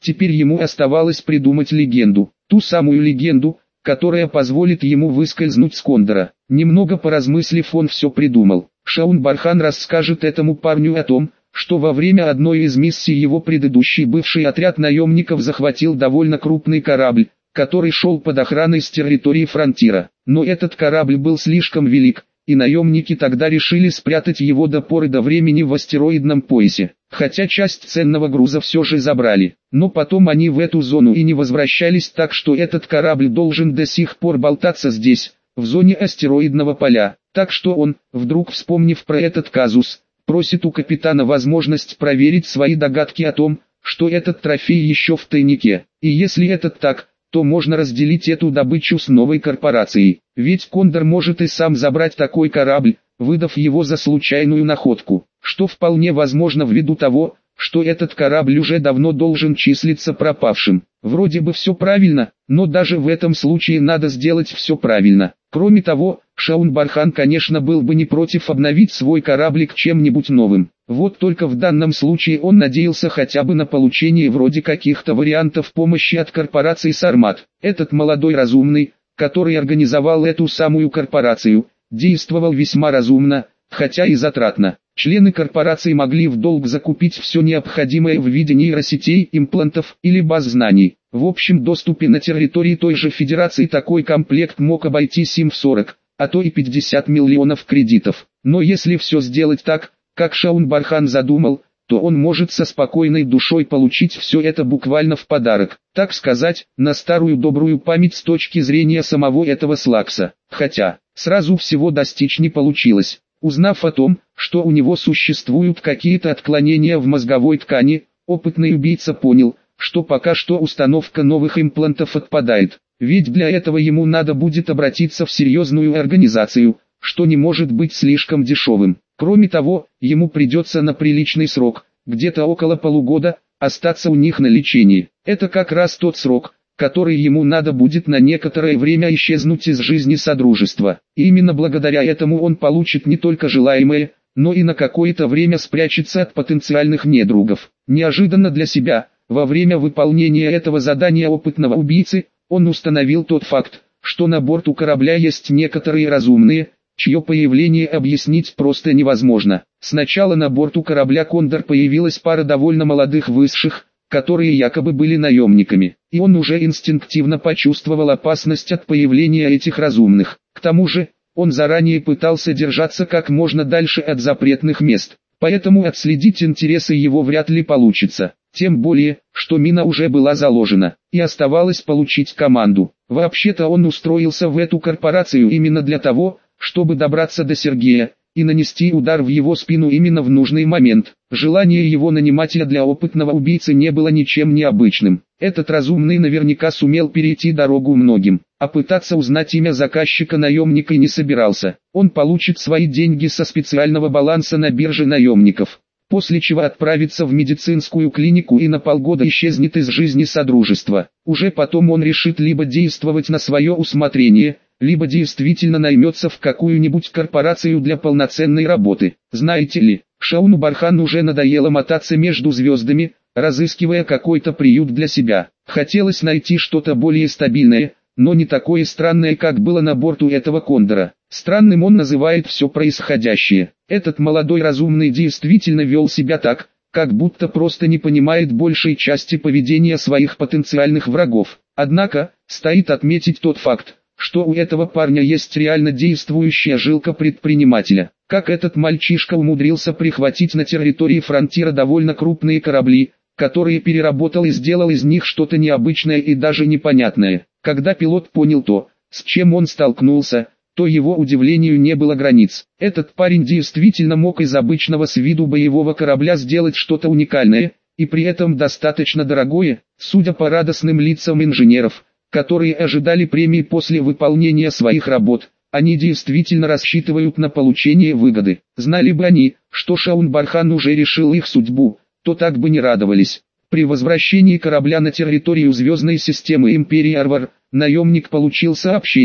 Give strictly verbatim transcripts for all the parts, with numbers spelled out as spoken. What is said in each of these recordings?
Теперь ему оставалось придумать легенду, ту самую легенду, которая позволит ему выскользнуть с Кондора. Немного поразмыслив, он все придумал. Шаун-Бархан расскажет этому парню о том, что во время одной из миссий его предыдущий бывший отряд наемников захватил довольно крупный корабль, который шел под охраной с территории фронтира. Но этот корабль был слишком велик, и наемники тогда решили спрятать его до поры до времени в астероидном поясе. Хотя часть ценного груза все же забрали, но потом они в эту зону и не возвращались, так что этот корабль должен до сих пор болтаться здесь, в зоне астероидного поля. Так что он, вдруг вспомнив про этот казус, просит у капитана возможность проверить свои догадки о том, что этот трофей еще в тайнике. И если это так, то можно разделить эту добычу с новой корпорацией. Ведь Кондор может и сам забрать такой корабль, выдав его за случайную находку, что вполне возможно ввиду того, что этот корабль уже давно должен числиться пропавшим. Вроде бы все правильно, но даже в этом случае надо сделать все правильно. Кроме того, Шаун-Бархан, конечно, был бы не против обновить свой кораблик чем-нибудь новым. Вот только в данном случае он надеялся хотя бы на получение вроде каких-то вариантов помощи от корпорации Сармат. Этот молодой разумный, который организовал эту самую корпорацию, действовал весьма разумно, хотя и затратно. Члены корпорации могли в долг закупить все необходимое в виде нейросетей, имплантов или баз знаний. В общем доступе на территории той же Федерации такой комплект мог обойтись им в сорок, а то и пятьдесят миллионов кредитов. Но если все сделать так, как Шаун-Бархан задумал, то он может со спокойной душой получить все это буквально в подарок, так сказать, на старую добрую память с точки зрения самого этого Слакса. Хотя, сразу всего достичь не получилось. Узнав о том, что у него существуют какие-то отклонения в мозговой ткани, опытный убийца понял, что пока что установка новых имплантов отпадает, ведь для этого ему надо будет обратиться в серьезную организацию, что не может быть слишком дешевым. Кроме того, ему придется на приличный срок, где-то около полугода, остаться у них на лечении. Это как раз тот срок, который ему надо будет на некоторое время исчезнуть из жизни Содружества. И именно благодаря этому он получит не только желаемое, но и на какое-то время спрячется от потенциальных недругов. Неожиданно для себя, во время выполнения этого задания опытного убийцы, он установил тот факт, что на борту корабля есть некоторые разумные, чье появление объяснить просто невозможно. Сначала на борту корабля «Кондор» появилась пара довольно молодых высших, которые якобы были наемниками, и он уже инстинктивно почувствовал опасность от появления этих разумных. К тому же, он заранее пытался держаться как можно дальше от запретных мест, поэтому отследить интересы его вряд ли получится. Тем более, что мина уже была заложена, и оставалось получить команду. Вообще-то он устроился в эту корпорацию именно для того, чтобы добраться до Сергея и нанести удар в его спину именно в нужный момент. Желание его нанимателя для опытного убийцы не было ничем необычным. Этот разумный наверняка сумел перейти дорогу многим, а пытаться узнать имя заказчика наемника не собирался. Он получит свои деньги со специального баланса на бирже наемников, после чего отправится в медицинскую клинику и на полгода исчезнет из жизни Содружества. Уже потом он решит либо действовать на свое усмотрение, либо действительно наймется в какую-нибудь корпорацию для полноценной работы. Знаете ли, Шауну-Бархану уже надоело мотаться между звездами, разыскивая какой-то приют для себя. Хотелось найти что-то более стабильное, но не такое странное, как было на борту этого Кондора. Странным он называет все происходящее. Этот молодой разумный действительно вел себя так, как будто просто не понимает большей части поведения своих потенциальных врагов. Однако, стоит отметить тот факт, что у этого парня есть реально действующая жилка предпринимателя. Как этот мальчишка умудрился прихватить на территории фронтира довольно крупные корабли, которые переработал и сделал из них что-то необычное и даже непонятное. Когда пилот понял то, с чем он столкнулся, то его удивлению не было границ. Этот парень действительно мог из обычного с виду боевого корабля сделать что-то уникальное, и при этом достаточно дорогое, судя по радостным лицам инженеров, которые ожидали премии после выполнения своих работ. Они действительно рассчитывают на получение выгоды. Знали бы они, что Шаун-Бархан уже решил их судьбу, то так бы не радовались. При возвращении корабля на территорию звездной системы Империи Арвар, наемник получил сообщение,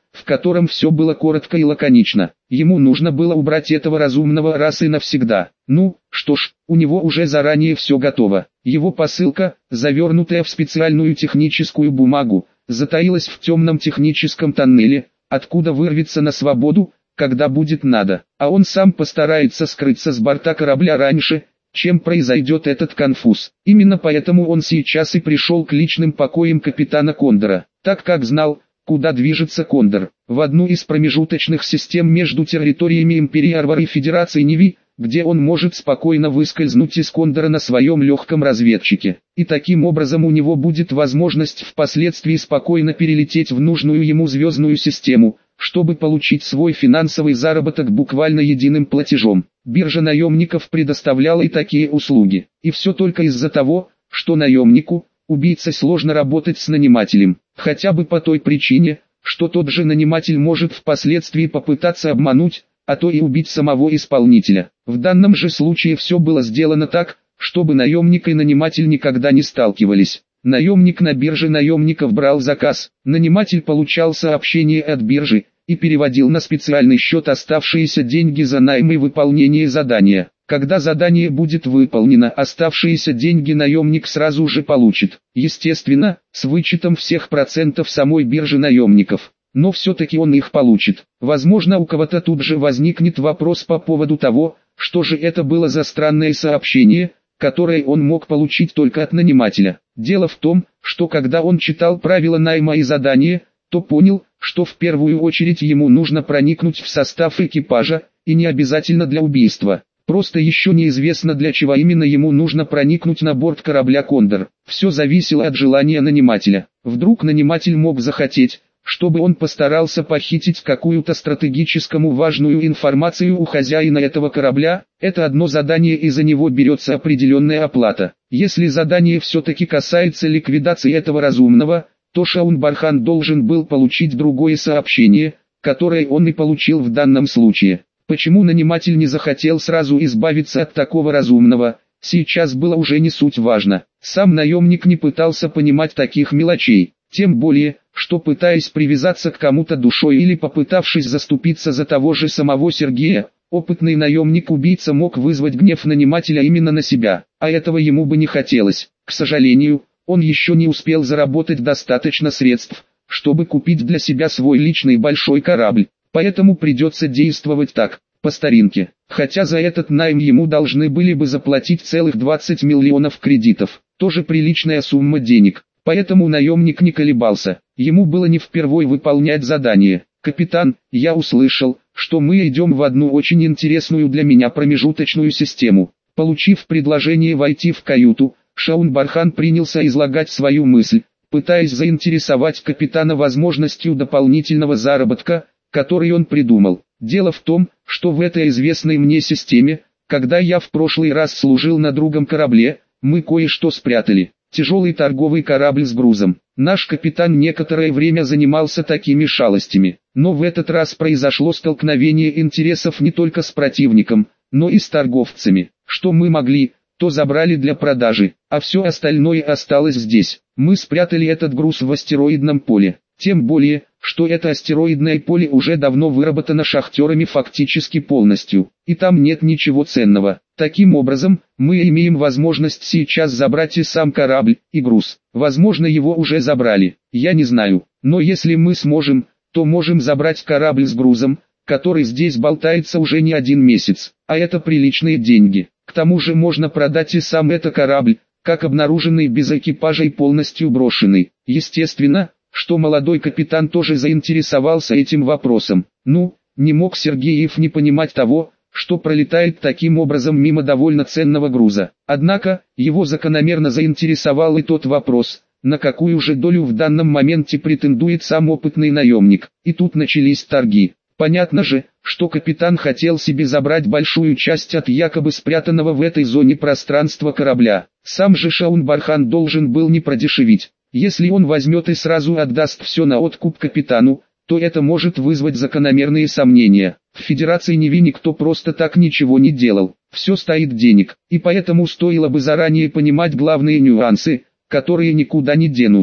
в котором все было коротко и лаконично. Ему нужно было убрать этого разумного раз и навсегда. Ну, что ж, у него уже заранее все готово. Его посылка, завернутая в специальную техническую бумагу, затаилась в темном техническом тоннеле, откуда вырвется на свободу, когда будет надо. А он сам постарается скрыться с борта корабля раньше, чем произойдет этот конфуз. Именно поэтому он сейчас и пришел к личным покоям капитана Кондора, так как знал, куда движется Кондор, в одну из промежуточных систем между территориями Империи Арвар и Федерации Неви, где он может спокойно выскользнуть из Кондора на своем легком разведчике. И таким образом у него будет возможность впоследствии спокойно перелететь в нужную ему звездную систему, чтобы получить свой финансовый заработок буквально единым платежом. Биржа наемников предоставляла и такие услуги. И все только из-за того, что наемнику, убийце, сложно работать с нанимателем. Хотя бы по той причине, что тот же наниматель может впоследствии попытаться обмануть, а то и убить самого исполнителя. В данном же случае все было сделано так, чтобы наемник и наниматель никогда не сталкивались. Наемник на бирже наемников брал заказ, наниматель получал сообщение от биржи и переводил на специальный счет оставшиеся деньги за найм и выполнение задания. Когда задание будет выполнено, оставшиеся деньги наемник сразу же получит. Естественно, с вычетом всех процентов самой биржи наемников. Но все-таки он их получит. Возможно, у кого-то тут же возникнет вопрос по поводу того, что же это было за странное сообщение, которое он мог получить только от нанимателя. Дело в том, что когда он читал правила найма и задания, то понял, что в первую очередь ему нужно проникнуть в состав экипажа, и не обязательно для убийства. Просто еще неизвестно, для чего именно ему нужно проникнуть на борт корабля «Кондор». Все зависело от желания нанимателя. Вдруг наниматель мог захотеть, чтобы он постарался похитить какую-то стратегическому важную информацию у хозяина этого корабля. Это одно задание, и за него берется определенная оплата. Если задание все-таки касается ликвидации этого разумного, то Шаун Бархан должен был получить другое сообщение, которое он и получил в данном случае. Почему наниматель не захотел сразу избавиться от такого разумного, сейчас было уже не суть важно. Сам наемник не пытался понимать таких мелочей, тем более, что пытаясь привязаться к кому-то душой или попытавшись заступиться за того же самого Сергея, опытный наемник-убийца мог вызвать гнев нанимателя именно на себя, а этого ему бы не хотелось. К сожалению, он еще не успел заработать достаточно средств, чтобы купить для себя свой личный большой корабль. Поэтому придется действовать так, по старинке. Хотя за этот найм ему должны были бы заплатить целых двадцать миллионов кредитов. Тоже приличная сумма денег. Поэтому наемник не колебался. Ему было не впервой выполнять задание. «Капитан, я услышал, что мы идем в одну очень интересную для меня промежуточную систему». Получив предложение войти в каюту, Шаун Бархан принялся излагать свою мысль, пытаясь заинтересовать капитана возможностью дополнительного заработка, который он придумал. Дело в том, что в этой известной мне системе, когда я в прошлый раз служил на другом корабле, мы кое-что спрятали. Тяжелый торговый корабль с грузом. Наш капитан некоторое время занимался такими шалостями, но в этот раз произошло столкновение интересов не только с противником, но и с торговцами. Что мы могли, то забрали для продажи, а все остальное осталось здесь. Мы спрятали этот груз в астероидном поле. Тем более, что это астероидное поле уже давно выработано шахтерами фактически полностью, и там нет ничего ценного. Таким образом, мы имеем возможность сейчас забрать и сам корабль, и груз. Возможно, его уже забрали, я не знаю, но если мы сможем, то можем забрать корабль с грузом, который здесь болтается уже не один месяц, а это приличные деньги. К тому же можно продать и сам этот корабль, как обнаруженный без экипажа и полностью брошенный. Естественно, что молодой капитан тоже заинтересовался этим вопросом. Ну, не мог Сергеев не понимать того, что пролетает таким образом мимо довольно ценного груза. Однако, его закономерно заинтересовал и тот вопрос, на какую же долю в данном моменте претендует сам опытный наемник. И тут начались торги. Понятно же, что капитан хотел себе забрать большую часть от якобы спрятанного в этой зоне пространства корабля. Сам же Шаун Бархан должен был не продешевить. Если он возьмет и сразу отдаст все на откуп капитану, то это может вызвать закономерные сомнения. В Федерации Неви никто просто так ничего не делал. Все стоит денег, и поэтому стоило бы заранее понимать главные нюансы, которые никуда не денутся.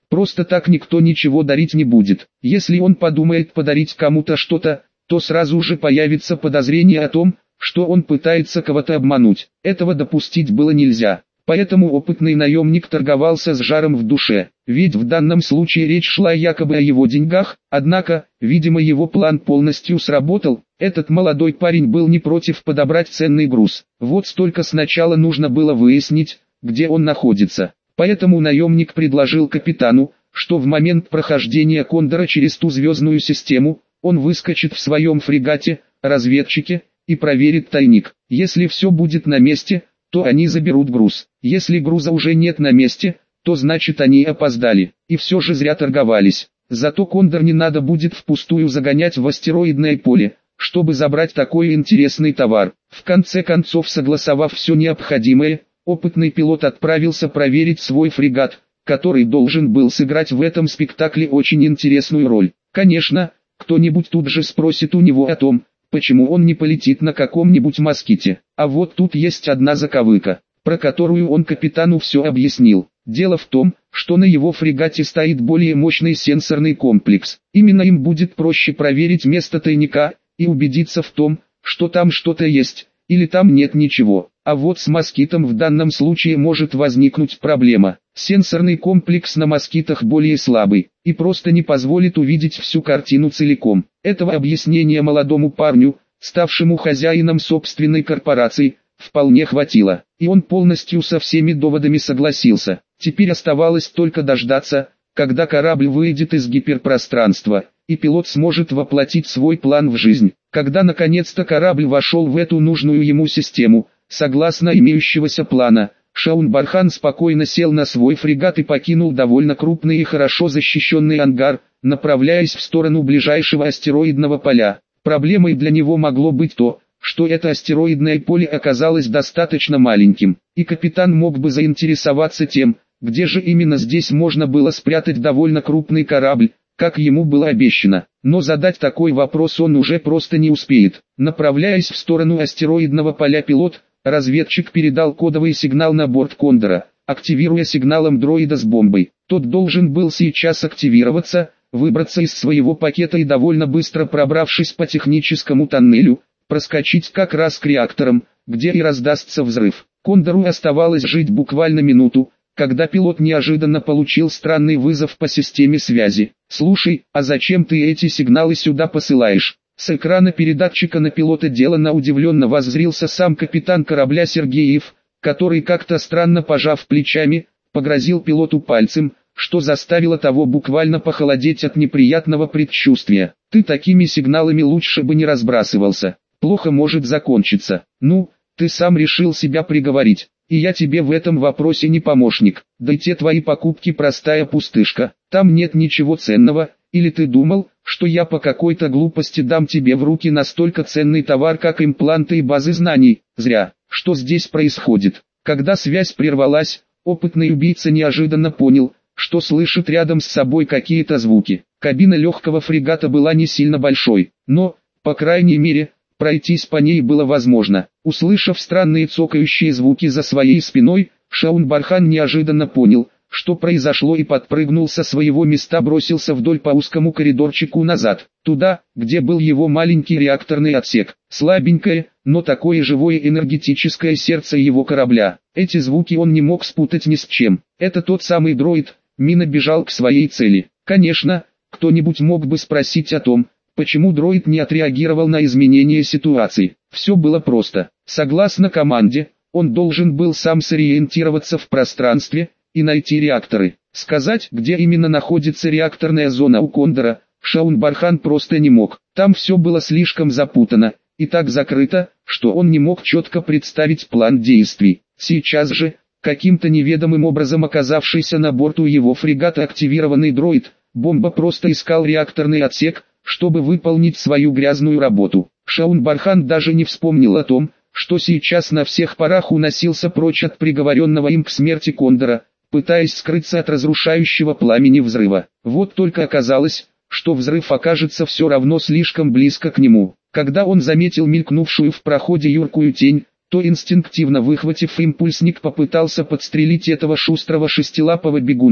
Просто так никто ничего дарить не будет. Если он подумает подарить кому-то что-то, то сразу же появится подозрение о том, что он пытается кого-то обмануть. Этого допустить было нельзя. Поэтому опытный наемник торговался с жаром в душе, ведь в данном случае речь шла якобы о его деньгах, однако, видимо, его план полностью сработал. Этот молодой парень был не против подобрать ценный груз. Вот столько сначала нужно было выяснить, где он находится. Поэтому наемник предложил капитану, что в момент прохождения Кондора через ту звездную систему, он выскочит в своем фрегате, разведчике, и проверит тайник. Если все будет на месте, то они заберут груз. Если груза уже нет на месте, то значит они опоздали, и все же зря торговались. Зато Кондор не надо будет впустую загонять в астероидное поле, чтобы забрать такой интересный товар. В конце концов, согласовав все необходимое, опытный пилот отправился проверить свой фрегат, который должен был сыграть в этом спектакле очень интересную роль. Конечно, кто-нибудь тут же спросит у него о том, почему он не полетит на каком-нибудь моските. А вот тут есть одна заковыка, про которую он капитану все объяснил. Дело в том, что на его фрегате стоит более мощный сенсорный комплекс. Именно им будет проще проверить место тайника и убедиться в том, что там что-то есть, или там нет ничего. А вот с москитом в данном случае может возникнуть проблема. Сенсорный комплекс на москитах более слабый, и просто не позволит увидеть всю картину целиком. Этого объяснения молодому парню, ставшему хозяином собственной корпорации, вполне хватило, и он полностью со всеми доводами согласился. Теперь оставалось только дождаться, когда корабль выйдет из гиперпространства, и пилот сможет воплотить свой план в жизнь. Когда наконец-то корабль вошел в эту нужную ему систему, согласно имеющегося плана, Шаун Бархан спокойно сел на свой фрегат и покинул довольно крупный и хорошо защищенный ангар, направляясь в сторону ближайшего астероидного поля. Проблемой для него могло быть то, что это астероидное поле оказалось достаточно маленьким, и капитан мог бы заинтересоваться тем, где же именно здесь можно было спрятать довольно крупный корабль, как ему было обещано. Но задать такой вопрос он уже просто не успеет. Направляясь в сторону астероидного поля, пилот, разведчик передал кодовый сигнал на борт Кондора, активируя сигналом дроида с бомбой. Тот должен был сейчас активироваться, выбраться из своего пакета и довольно быстро пробравшись по техническому тоннелю, проскочить как раз к реакторам, где и раздастся взрыв. Кондору оставалось жить буквально минуту, когда пилот неожиданно получил странный вызов по системе связи. «Слушай, а зачем ты эти сигналы сюда посылаешь?» С экрана передатчика на пилота деланно удивленно воззрился сам капитан корабля Сергеев, который, как-то странно пожав плечами, погрозил пилоту пальцем, что заставило того буквально похолодеть от неприятного предчувствия. «Ты такими сигналами лучше бы не разбрасывался, плохо может закончиться. Ну, ты сам решил себя приговорить, и я тебе в этом вопросе не помощник. Да и те твои покупки простая пустышка, там нет ничего ценного. Или ты думал, что я по какой-то глупости дам тебе в руки настолько ценный товар, как импланты и базы знаний? Зря. Что здесь происходит?» Когда связь прервалась, опытный убийца неожиданно понял, что слышит рядом с собой какие-то звуки. Кабина легкого фрегата была не сильно большой, но, по крайней мере, пройтись по ней было возможно. Услышав странные цокающие звуки за своей спиной, Шаун Бархан неожиданно понял, что произошло, и подпрыгнул со своего места, бросился вдоль по узкому коридорчику назад, туда, где был его маленький реакторный отсек. Слабенькое, но такое живое энергетическое сердце его корабля. Эти звуки он не мог спутать ни с чем. Это тот самый дроид. Мина бежал к своей цели. Конечно, кто-нибудь мог бы спросить о том, почему дроид не отреагировал на изменение ситуации. Все было просто. Согласно команде, он должен был сам сориентироваться в пространстве и найти реакторы. Сказать, где именно находится реакторная зона у Кондора, Шаун Бархан просто не мог. Там все было слишком запутано и так закрыто, что он не мог четко представить план действий. Сейчас же, каким-то неведомым образом оказавшийся на борту его фрегата активированный дроид, бомба просто искал реакторный отсек, чтобы выполнить свою грязную работу. Шаун Бархан даже не вспомнил о том, что сейчас на всех парах уносился прочь от приговоренного им к смерти Кондора, пытаясь скрыться от разрушающего пламени взрыва. Вот только оказалось, что взрыв окажется все равно слишком близко к нему. Когда он заметил мелькнувшую в проходе юркую тень, то инстинктивно выхватив импульсник, попытался подстрелить этого шустрого шестилапого бегуна,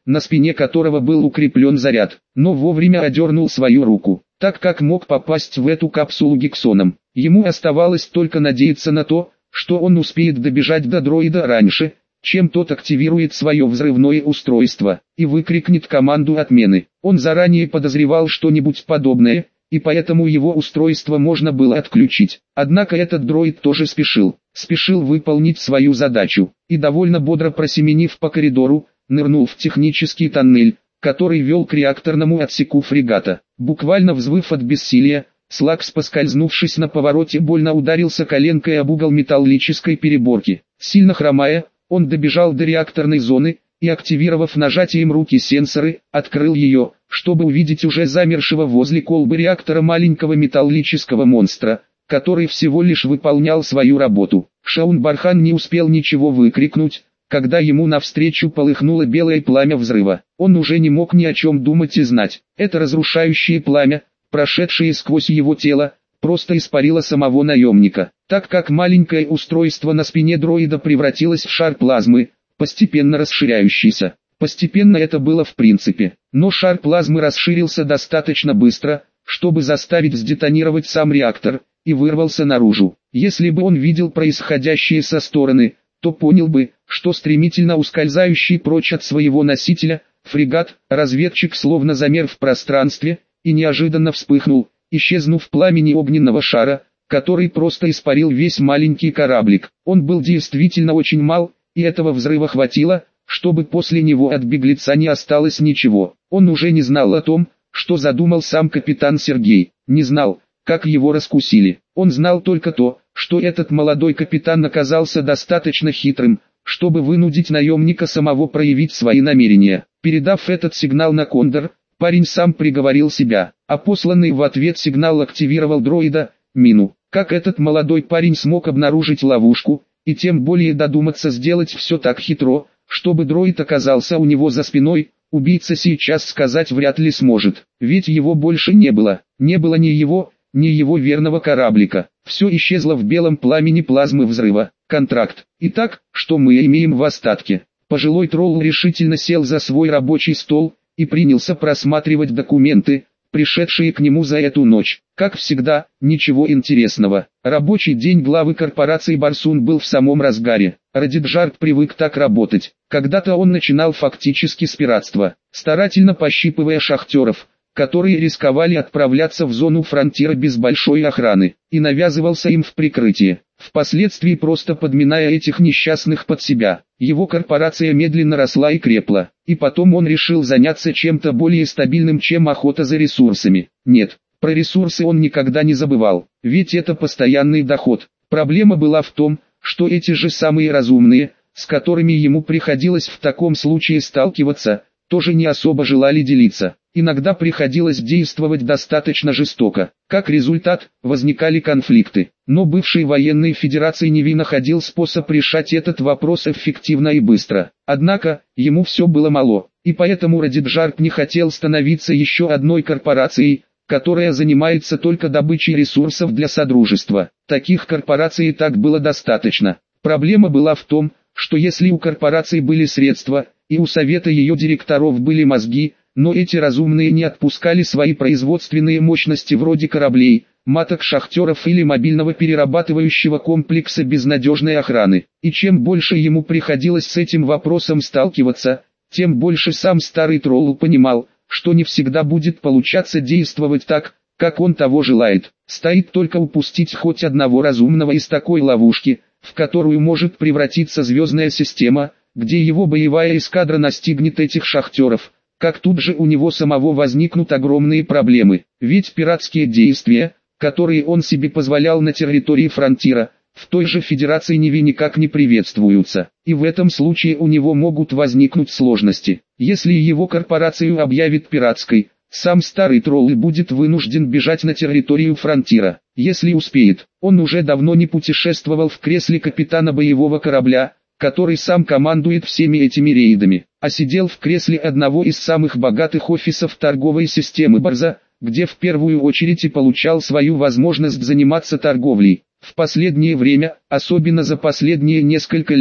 на спине которого был укреплен заряд, но вовремя одернул свою руку, так как мог попасть в эту капсулу гексоном. Ему оставалось только надеяться на то, что он успеет добежать до дроида раньше, чем тот активирует свое взрывное устройство, и выкрикнет команду отмены. Он заранее подозревал что-нибудь подобное, и поэтому его устройство можно было отключить. Однако этот дроид тоже спешил, спешил выполнить свою задачу, и довольно бодро просеменив по коридору, нырнул в технический тоннель, который вел к реакторному отсеку фрегата. Буквально взвыв от бессилия, Слакс, поскользнувшись на повороте, больно ударился коленкой об угол металлической переборки. Сильно хромая, он добежал до реакторной зоны, и, активировав нажатием руки сенсоры, открыл ее, чтобы увидеть уже замершего возле колбы реактора маленького металлического монстра, который всего лишь выполнял свою работу. Шаун Бархан не успел ничего выкрикнуть, когда ему навстречу полыхнуло белое пламя взрыва. Он уже не мог ни о чем думать и знать. Это разрушающее пламя, прошедшее сквозь его тело, просто испарило самого наемника, так как маленькое устройство на спине дроида превратилось в шар плазмы, постепенно расширяющийся. Постепенно это было в принципе, но шар плазмы расширился достаточно быстро, чтобы заставить сдетонировать сам реактор, и вырвался наружу. Если бы он видел происходящее со стороны, то понял бы, что стремительно ускользающий прочь от своего носителя, фрегат, разведчик словно замер в пространстве, и неожиданно вспыхнул, исчезнув в пламени огненного шара, который просто испарил весь маленький кораблик. Он был действительно очень мал, и этого взрыва хватило, чтобы после него от беглеца не осталось ничего. Он уже не знал о том, что задумал сам капитан Сергей, не знал, как его раскусили. Он знал только то, что этот молодой капитан оказался достаточно хитрым, чтобы вынудить наемника самого проявить свои намерения. Передав этот сигнал на Кондор, парень сам приговорил себя, а посланный в ответ сигнал активировал дроида, Мину. Как этот молодой парень смог обнаружить ловушку, и тем более додуматься сделать все так хитро, чтобы дроид оказался у него за спиной, убийца сейчас сказать вряд ли сможет, ведь его больше не было, не было ни его, ни его верного кораблика. Все исчезло в белом пламени плазмы взрыва. Контракт. Итак, что мы имеем в остатке? Пожилой тролл решительно сел за свой рабочий стол и принялся просматривать документы, пришедшие к нему за эту ночь. Как всегда, ничего интересного. Рабочий день главы корпорации Барсун был в самом разгаре. Радиджард привык так работать. Когда-то он начинал фактически с пиратства, старательно пощипывая шахтеров, которые рисковали отправляться в зону фронтира без большой охраны, и навязывался им в прикрытие, впоследствии просто подминая этих несчастных под себя. Его корпорация медленно росла и крепла, и потом он решил заняться чем-то более стабильным, чем охота за ресурсами. Нет, про ресурсы он никогда не забывал, ведь это постоянный доход. Проблема была в том, что эти же самые разумные, с которыми ему приходилось в таком случае сталкиваться, тоже не особо желали делиться. Иногда приходилось действовать достаточно жестоко. Как результат, возникали конфликты. Но бывший военный федерации Неви находил способ решать этот вопрос эффективно и быстро. Однако, ему все было мало, и поэтому Радиджард не хотел становиться еще одной корпорацией, которая занимается только добычей ресурсов для Содружества. Таких корпораций и так было достаточно. Проблема была в том, что если у корпорации были средства, и у совета ее директоров были мозги, но эти разумные не отпускали свои производственные мощности вроде кораблей, маток шахтеров или мобильного перерабатывающего комплекса без надежной охраны. И чем больше ему приходилось с этим вопросом сталкиваться, тем больше сам старый тролл понимал, что не всегда будет получаться действовать так, как он того желает. Стоит только упустить хоть одного разумного из такой ловушки, в которую может превратиться звездная система, где его боевая эскадра настигнет этих шахтеров, как тут же у него самого возникнут огромные проблемы. Ведь пиратские действия, которые он себе позволял на территории фронтира, в той же Федерации Неви никак не приветствуются, и в этом случае у него могут возникнуть сложности. Если его корпорацию объявят пиратской, сам старый тролл будет вынужден бежать на территорию фронтира. Если успеет, он уже давно не путешествовал в кресле капитана боевого корабля, который сам командует всеми этими рейдами, а сидел в кресле одного из самых богатых офисов торговой системы Барза, где в первую очередь и получал свою возможность заниматься торговлей. В последнее время, особенно за последние несколько лет,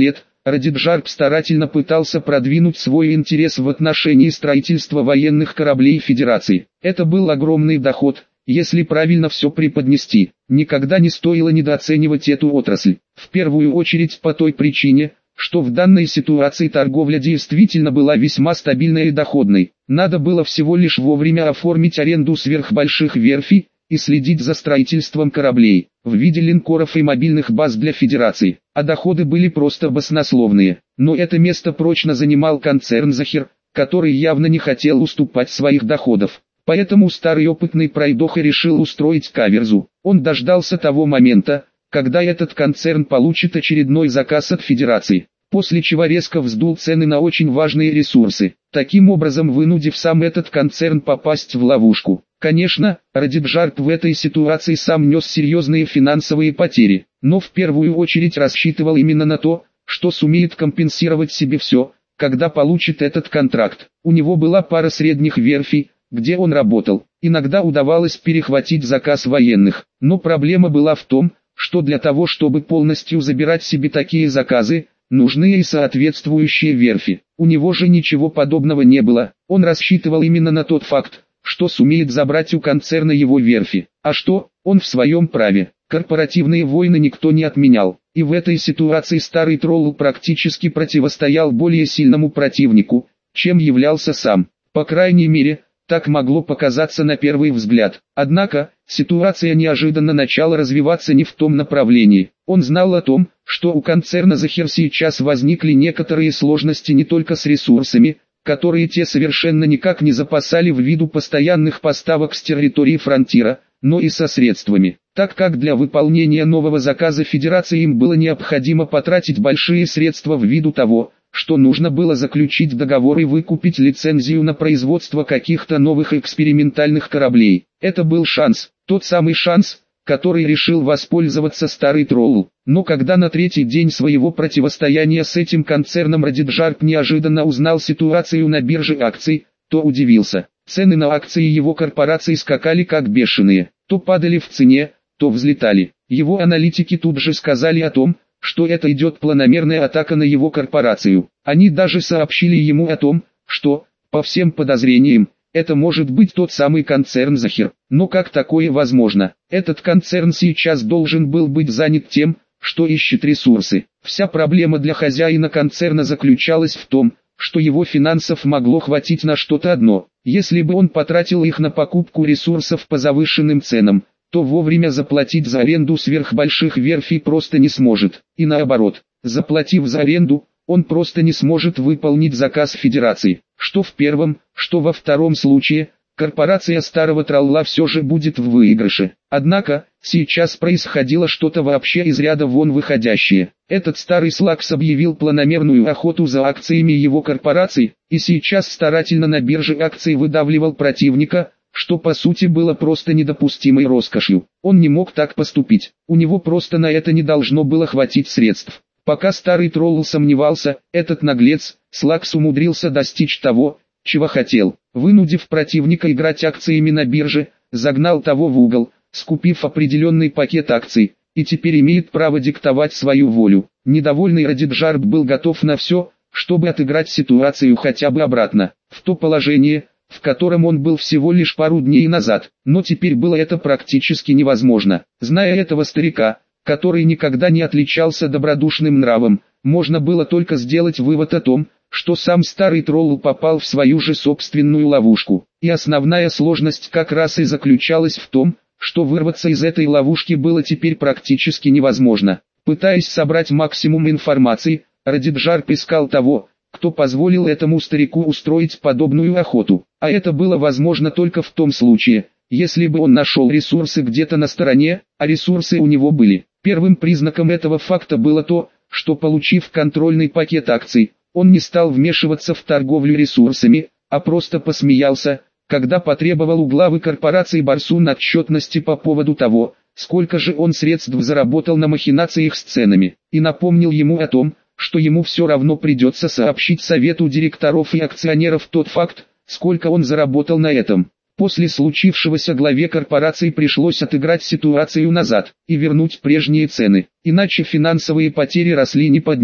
Радиджарп старательно пытался продвинуть свой интерес в отношении строительства военных кораблей Федерации. Это был огромный доход, если правильно все преподнести. Никогда не стоило недооценивать эту отрасль. В первую очередь по той причине, что в данной ситуации торговля действительно была весьма стабильной и доходной. Надо было всего лишь вовремя оформить аренду сверхбольших верфей и следить за строительством кораблей в виде линкоров и мобильных баз для Федерации. А доходы были просто баснословные. Но это место прочно занимал концерн Захир, который явно не хотел уступать своих доходов. Поэтому старый опытный пройдоха решил устроить каверзу. Он дождался того момента, когда этот концерн получит очередной заказ от Федерации, после чего резко вздул цены на очень важные ресурсы, таким образом вынудив сам этот концерн попасть в ловушку. Конечно, Радиджарп в этой ситуации сам нес серьезные финансовые потери, но в первую очередь рассчитывал именно на то, что сумеет компенсировать себе все, когда получит этот контракт. У него была пара средних верфей, где он работал. Иногда удавалось перехватить заказ военных, но проблема была в том, что для того, чтобы полностью забирать себе такие заказы, нужны и соответствующие верфи. У него же ничего подобного не было. Он рассчитывал именно на тот факт, что сумеет забрать у концерна его верфи. А что, он в своем праве. Корпоративные войны никто не отменял. И в этой ситуации старый тролл практически противостоял более сильному противнику, чем являлся сам. По крайней мере, так могло показаться на первый взгляд. Однако, ситуация неожиданно начала развиваться не в том направлении. Он знал о том, что у концерна Захир сейчас возникли некоторые сложности не только с ресурсами, которые те совершенно никак не запасали ввиду постоянных поставок с территории фронтира, но и со средствами, так как для выполнения нового заказа Федерации им было необходимо потратить большие средства ввиду того, что нужно было заключить договор и выкупить лицензию на производство каких-то новых экспериментальных кораблей. Это был шанс, тот самый шанс, который решил воспользоваться старый тролл. Но когда на третий день своего противостояния с этим концерном Радиджарп неожиданно узнал ситуацию на бирже акций, то удивился. Цены на акции его корпорации скакали как бешеные, то падали в цене, то взлетали. Его аналитики тут же сказали о том, что это идет планомерная атака на его корпорацию. Они даже сообщили ему о том, что, по всем подозрениям, это может быть тот самый концерн Захир. Но как такое возможно? Этот концерн сейчас должен был быть занят тем, что ищет ресурсы. Вся проблема для хозяина концерна заключалась в том, что его финансов могло хватить на что-то одно. Если бы он потратил их на покупку ресурсов по завышенным ценам, то вовремя заплатить за аренду сверхбольших верфей просто не сможет. И наоборот, заплатив за аренду, он просто не сможет выполнить заказ Федерации. Что в первом, что во втором случае, корпорация старого тролла все же будет в выигрыше. Однако, сейчас происходило что-то вообще из ряда вон выходящее. Этот старый слакс объявил планомерную охоту за акциями его корпорации, и сейчас старательно на бирже акций выдавливал противника, что по сути было просто недопустимой роскошью. Он не мог так поступить, у него просто на это не должно было хватить средств. Пока старый тролл сомневался, этот наглец, Слакс умудрился достичь того, чего хотел. Вынудив противника играть акциями на бирже, загнал того в угол, скупив определенный пакет акций, и теперь имеет право диктовать свою волю. Недовольный Радиджарп был готов на все, чтобы отыграть ситуацию хотя бы обратно, в то положение, в котором он был всего лишь пару дней назад. Но теперь было это практически невозможно. Зная этого старика, который никогда не отличался добродушным нравом, можно было только сделать вывод о том, что сам старый тролл попал в свою же собственную ловушку. И основная сложность как раз и заключалась в том, что вырваться из этой ловушки было теперь практически невозможно. Пытаясь собрать максимум информации, Радиджарп искал того, кто позволил этому старику устроить подобную охоту. А это было возможно только в том случае, если бы он нашел ресурсы где-то на стороне, а ресурсы у него были. Первым признаком этого факта было то, что, получив контрольный пакет акций, он не стал вмешиваться в торговлю ресурсами, а просто посмеялся, когда потребовал у главы корпорации Барсун отчетности по поводу того, сколько же он средств заработал на махинациях с ценами, и напомнил ему о том, что ему все равно придется сообщить совету директоров и акционеров тот факт, сколько он заработал на этом. После случившегося главе корпорации пришлось отыграть ситуацию назад и вернуть прежние цены, иначе финансовые потери росли не по дням,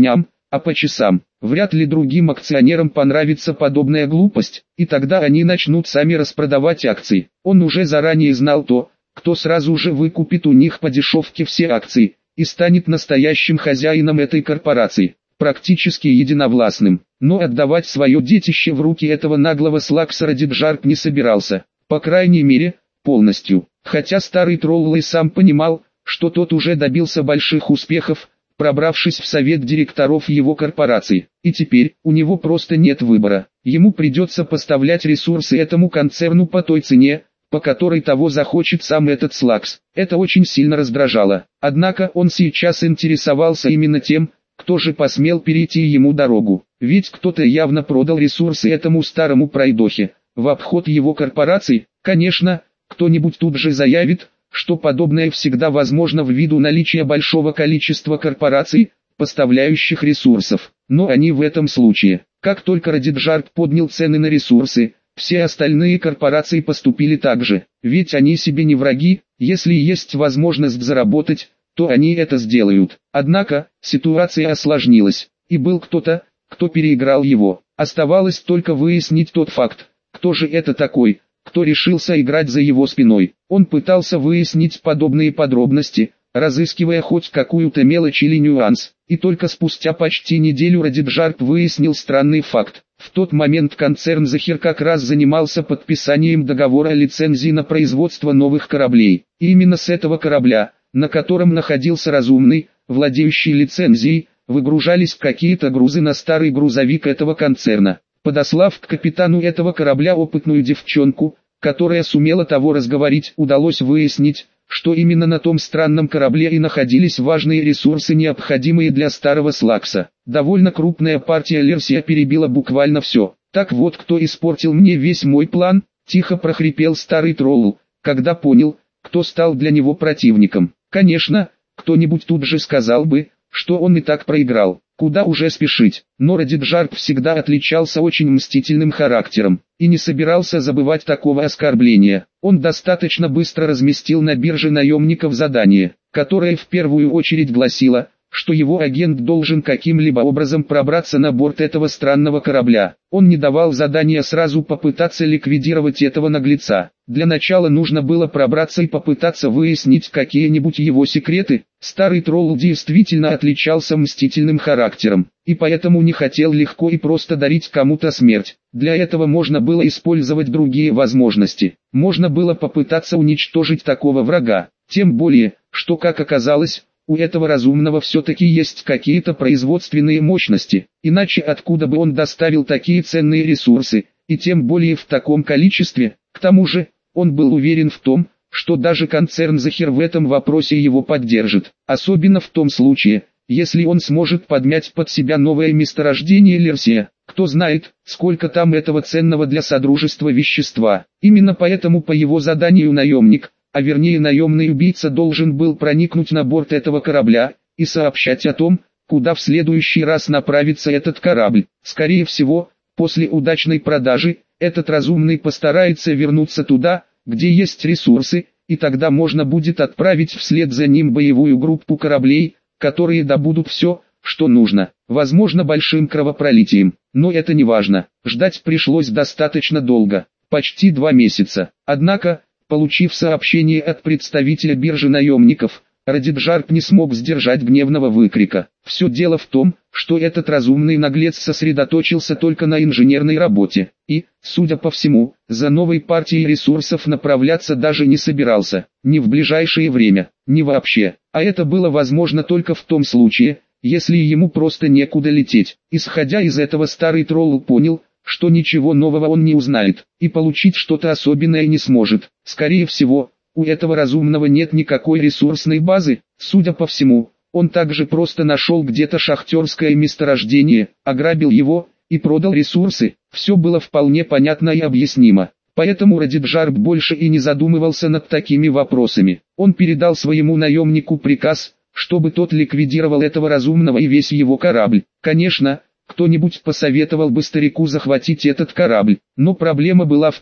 а по часам. Вряд ли другим акционерам понравится подобная глупость, и тогда они начнут сами распродавать акции. Он уже заранее знал то, кто сразу же выкупит у них по дешевке все акции, и станет настоящим хозяином этой корпорации, практически единовластным. Но отдавать свое детище в руки этого наглого Слакса Радиджарп не собирался, по крайней мере, полностью. Хотя старый тролл и сам понимал, что тот уже добился больших успехов, пробравшись в совет директоров его корпорации, и теперь у него просто нет выбора. Ему придется поставлять ресурсы этому концерну по той цене, по которой того захочет сам этот Слакс. Это очень сильно раздражало. Однако он сейчас интересовался именно тем, кто же посмел перейти ему дорогу. Ведь кто-то явно продал ресурсы этому старому пройдохе, в обход его корпорации. Конечно, кто-нибудь тут же заявит, что подобное всегда возможно ввиду наличия большого количества корпораций, поставляющих ресурсов. Но они в этом случае, как только Радиджарп поднял цены на ресурсы, все остальные корпорации поступили так же. Ведь они себе не враги, если есть возможность заработать, то они это сделают. Однако, ситуация осложнилась, и был кто-то, кто переиграл его. Оставалось только выяснить тот факт, кто же это такой, кто решился играть за его спиной. Он пытался выяснить подобные подробности, разыскивая хоть какую-то мелочь или нюанс, и только спустя почти неделю Радиджарп выяснил странный факт. В тот момент концерн Захир как раз занимался подписанием договора о лицензии на производство новых кораблей. И именно с этого корабля, на котором находился разумный, владеющий лицензией, выгружались какие-то грузы на старый грузовик этого концерна. Подослав к капитану этого корабля опытную девчонку, которая сумела того разговорить, удалось выяснить, что именно на том странном корабле и находились важные ресурсы, необходимые для старого Слакса. Довольно крупная партия Лерсия перебила буквально все. «Так вот, кто испортил мне весь мой план», — тихо прохрипел старый тролл, когда понял, кто стал для него противником. Конечно, кто-нибудь тут же сказал бы, что он и так проиграл. Куда уже спешить, но Радиджарп всегда отличался очень мстительным характером, и не собирался забывать такого оскорбления. Он достаточно быстро разместил на бирже наемников задание, которое в первую очередь гласило, что его агент должен каким-либо образом пробраться на борт этого странного корабля. Он не давал задания сразу попытаться ликвидировать этого наглеца. Для начала нужно было пробраться и попытаться выяснить какие-нибудь его секреты. Старый тролл действительно отличался мстительным характером, и поэтому не хотел легко и просто дарить кому-то смерть. Для этого можно было использовать другие возможности. Можно было попытаться уничтожить такого врага, тем более, что, как оказалось, у этого разумного все-таки есть какие-то производственные мощности, иначе откуда бы он доставил такие ценные ресурсы, и тем более в таком количестве. К тому же, он был уверен в том, что даже концерн Захир в этом вопросе его поддержит, особенно в том случае, если он сможет подмять под себя новое месторождение Лерсия. Кто знает, сколько там этого ценного для Содружества вещества. Именно поэтому по его заданию наемник, а вернее наемный убийца, должен был проникнуть на борт этого корабля и сообщать о том, куда в следующий раз направится этот корабль. Скорее всего, после удачной продажи, этот разумный постарается вернуться туда, где есть ресурсы, и тогда можно будет отправить вслед за ним боевую группу кораблей, которые добудут все, что нужно, возможно большим кровопролитием, но это не важно. Ждать пришлось достаточно долго, почти два месяца. Однако, получив сообщение от представителя биржи наемников, Радиджарп не смог сдержать гневного выкрика. Все дело в том, что этот разумный наглец сосредоточился только на инженерной работе, и, судя по всему, за новой партией ресурсов направляться даже не собирался, ни в ближайшее время, ни вообще. А это было возможно только в том случае, если ему просто некуда лететь. Исходя из этого, старый тролл понял, что ничего нового он не узнает, и получить что-то особенное не сможет. Скорее всего, у этого разумного нет никакой ресурсной базы. Судя по всему, он также просто нашел где-то шахтерское месторождение, ограбил его и продал ресурсы. Все было вполне понятно и объяснимо. Поэтому Радиджарп больше и не задумывался над такими вопросами. Он передал своему наемнику приказ, чтобы тот ликвидировал этого разумного и весь его корабль. Конечно, кто-нибудь посоветовал бы старику захватить этот корабль, но проблема была в том,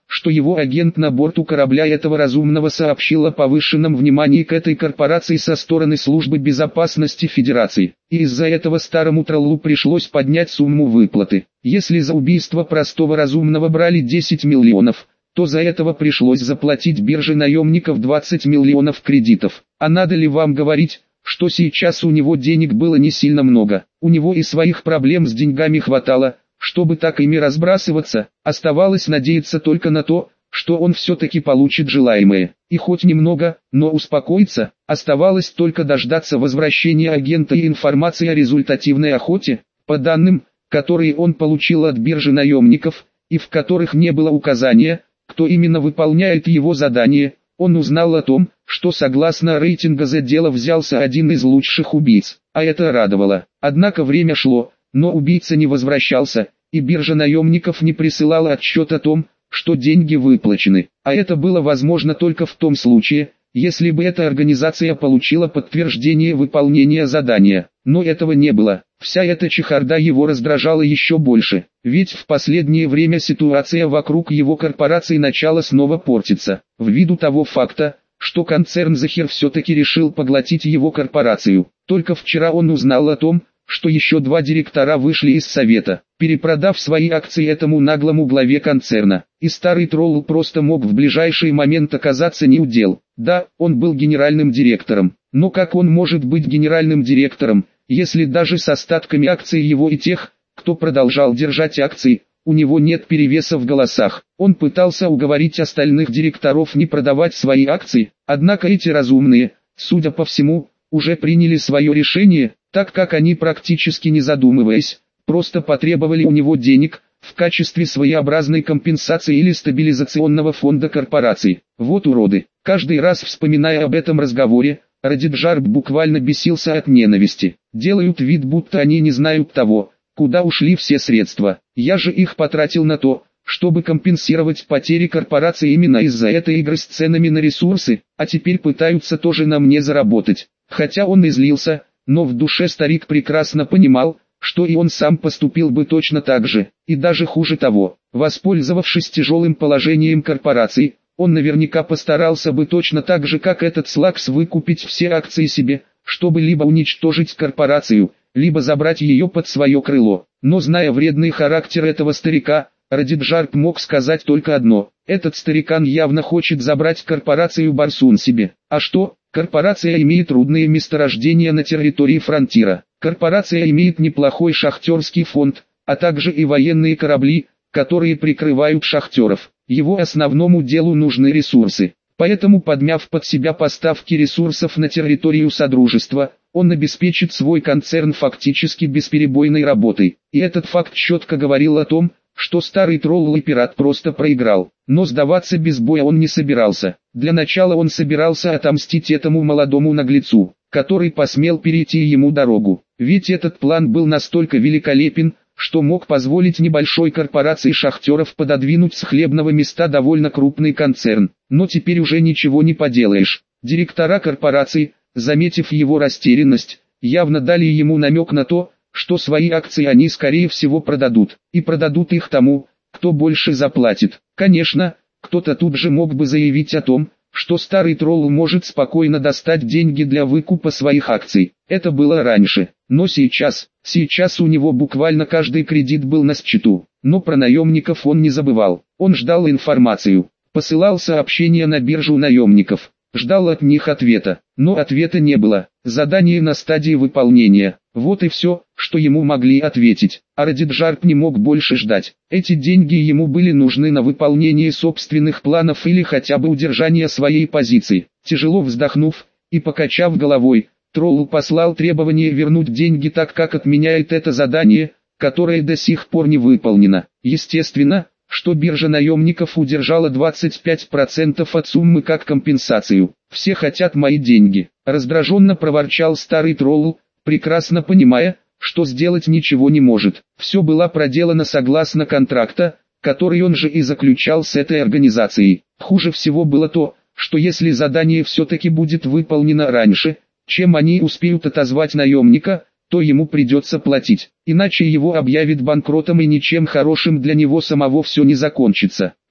что его агент на борту корабля этого разумного сообщил о повышенном внимании к этой корпорации со стороны Службы безопасности Федерации, и из-за этого старому троллу пришлось поднять сумму выплаты. Если за убийство простого разумного брали десять миллионов, то за этого пришлось заплатить бирже наемников двадцать миллионов кредитов. А надо ли вам говорить, что сейчас у него денег было не сильно много, у него и своих проблем с деньгами хватало, чтобы так ими разбрасываться, оставалось надеяться только на то, что он все-таки получит желаемое, и хоть немного, но успокоиться, оставалось только дождаться возвращения агента и информации о результативной охоте, по данным, которые он получил от биржи наемников, и в которых не было указания, кто именно выполняет его задание. Он узнал о том, что согласно рейтингу за дело взялся один из лучших убийц, а это радовало. Однако время шло, но убийца не возвращался, и биржа наемников не присылала отчет о том, что деньги выплачены. А это было возможно только в том случае, если бы эта организация получила подтверждение выполнения задания. Но этого не было. Вся эта чехарда его раздражала еще больше, ведь в последнее время ситуация вокруг его корпорации начала снова портиться, ввиду того факта, что концерн Захер все-таки решил поглотить его корпорацию. Только вчера он узнал о том, что еще два директора вышли из совета, перепродав свои акции этому наглому главе концерна, и старый тролл просто мог в ближайший момент оказаться неудел. Да, он был генеральным директором, но как он может быть генеральным директором, если даже с остатками акций его и тех, кто продолжал держать акции, у него нет перевеса в голосах. Он пытался уговорить остальных директоров не продавать свои акции, однако эти разумные, судя по всему, уже приняли свое решение, так как они практически не задумываясь, просто потребовали у него денег, в качестве своеобразной компенсации или стабилизационного фонда корпорации. Вот уроды. Каждый раз вспоминая об этом разговоре, Радиджарб буквально бесился от ненависти. Делают вид, будто они не знают того, куда ушли все средства. Я же их потратил на то, чтобы компенсировать потери корпорации именно из-за этой игры с ценами на ресурсы, а теперь пытаются тоже на мне заработать. Хотя он и злился, но в душе старик прекрасно понимал, что и он сам поступил бы точно так же, и даже хуже того. Воспользовавшись тяжелым положением корпорации, он наверняка постарался бы точно так же, как этот Слакс, выкупить все акции себе, чтобы либо уничтожить корпорацию, либо забрать ее под свое крыло. Но зная вредный характер этого старика, Радиджарб мог сказать только одно: этот старикан явно хочет забрать корпорацию Барсун себе. А что? Корпорация имеет трудные месторождения на территории Фронтира. Корпорация имеет неплохой шахтерский фонд, а также и военные корабли, которые прикрывают шахтеров. Его основному делу нужны ресурсы. Поэтому, подмяв под себя поставки ресурсов на территорию Содружества, он обеспечит свой концерн фактически бесперебойной работой. И этот факт четко говорил о том, что старый тролл и пират просто проиграл. Но сдаваться без боя он не собирался. Для начала он собирался отомстить этому молодому наглецу, который посмел перейти ему дорогу. Ведь этот план был настолько великолепен, что мог позволить небольшой корпорации шахтеров пододвинуть с хлебного места довольно крупный концерн. Но теперь уже ничего не поделаешь. Директора корпорации, заметив его растерянность, явно дали ему намек на то, что свои акции они скорее всего продадут, и продадут их тому, кто больше заплатит. Конечно, кто-то тут же мог бы заявить о том, что старый тролл может спокойно достать деньги для выкупа своих акций. Это было раньше, но сейчас, сейчас у него буквально каждый кредит был на счету. Но про наемников он не забывал. Он ждал информацию, посылал сообщения на биржу наемников, ждал от них ответа, но ответа не было. Задание на стадии выполнения. Вот и все, что ему могли ответить. А Радиджарб не мог больше ждать. Эти деньги ему были нужны на выполнение собственных планов или хотя бы удержание своей позиции. Тяжело вздохнув и покачав головой, тролл послал требование вернуть деньги, так как отменяет это задание, которое до сих пор не выполнено. Естественно, что биржа наемников удержала двадцать пять процентов от суммы как компенсацию. «Все хотят мои деньги», — раздраженно проворчал старый тролл, прекрасно понимая, что сделать ничего не может. Все было проделано согласно контракта, который он же и заключал с этой организацией. Хуже всего было то, что если задание все-таки будет выполнено раньше, чем они успеют отозвать наемника, то ему придется платить, иначе его объявят банкротом и ничем хорошим для него самого все не закончится.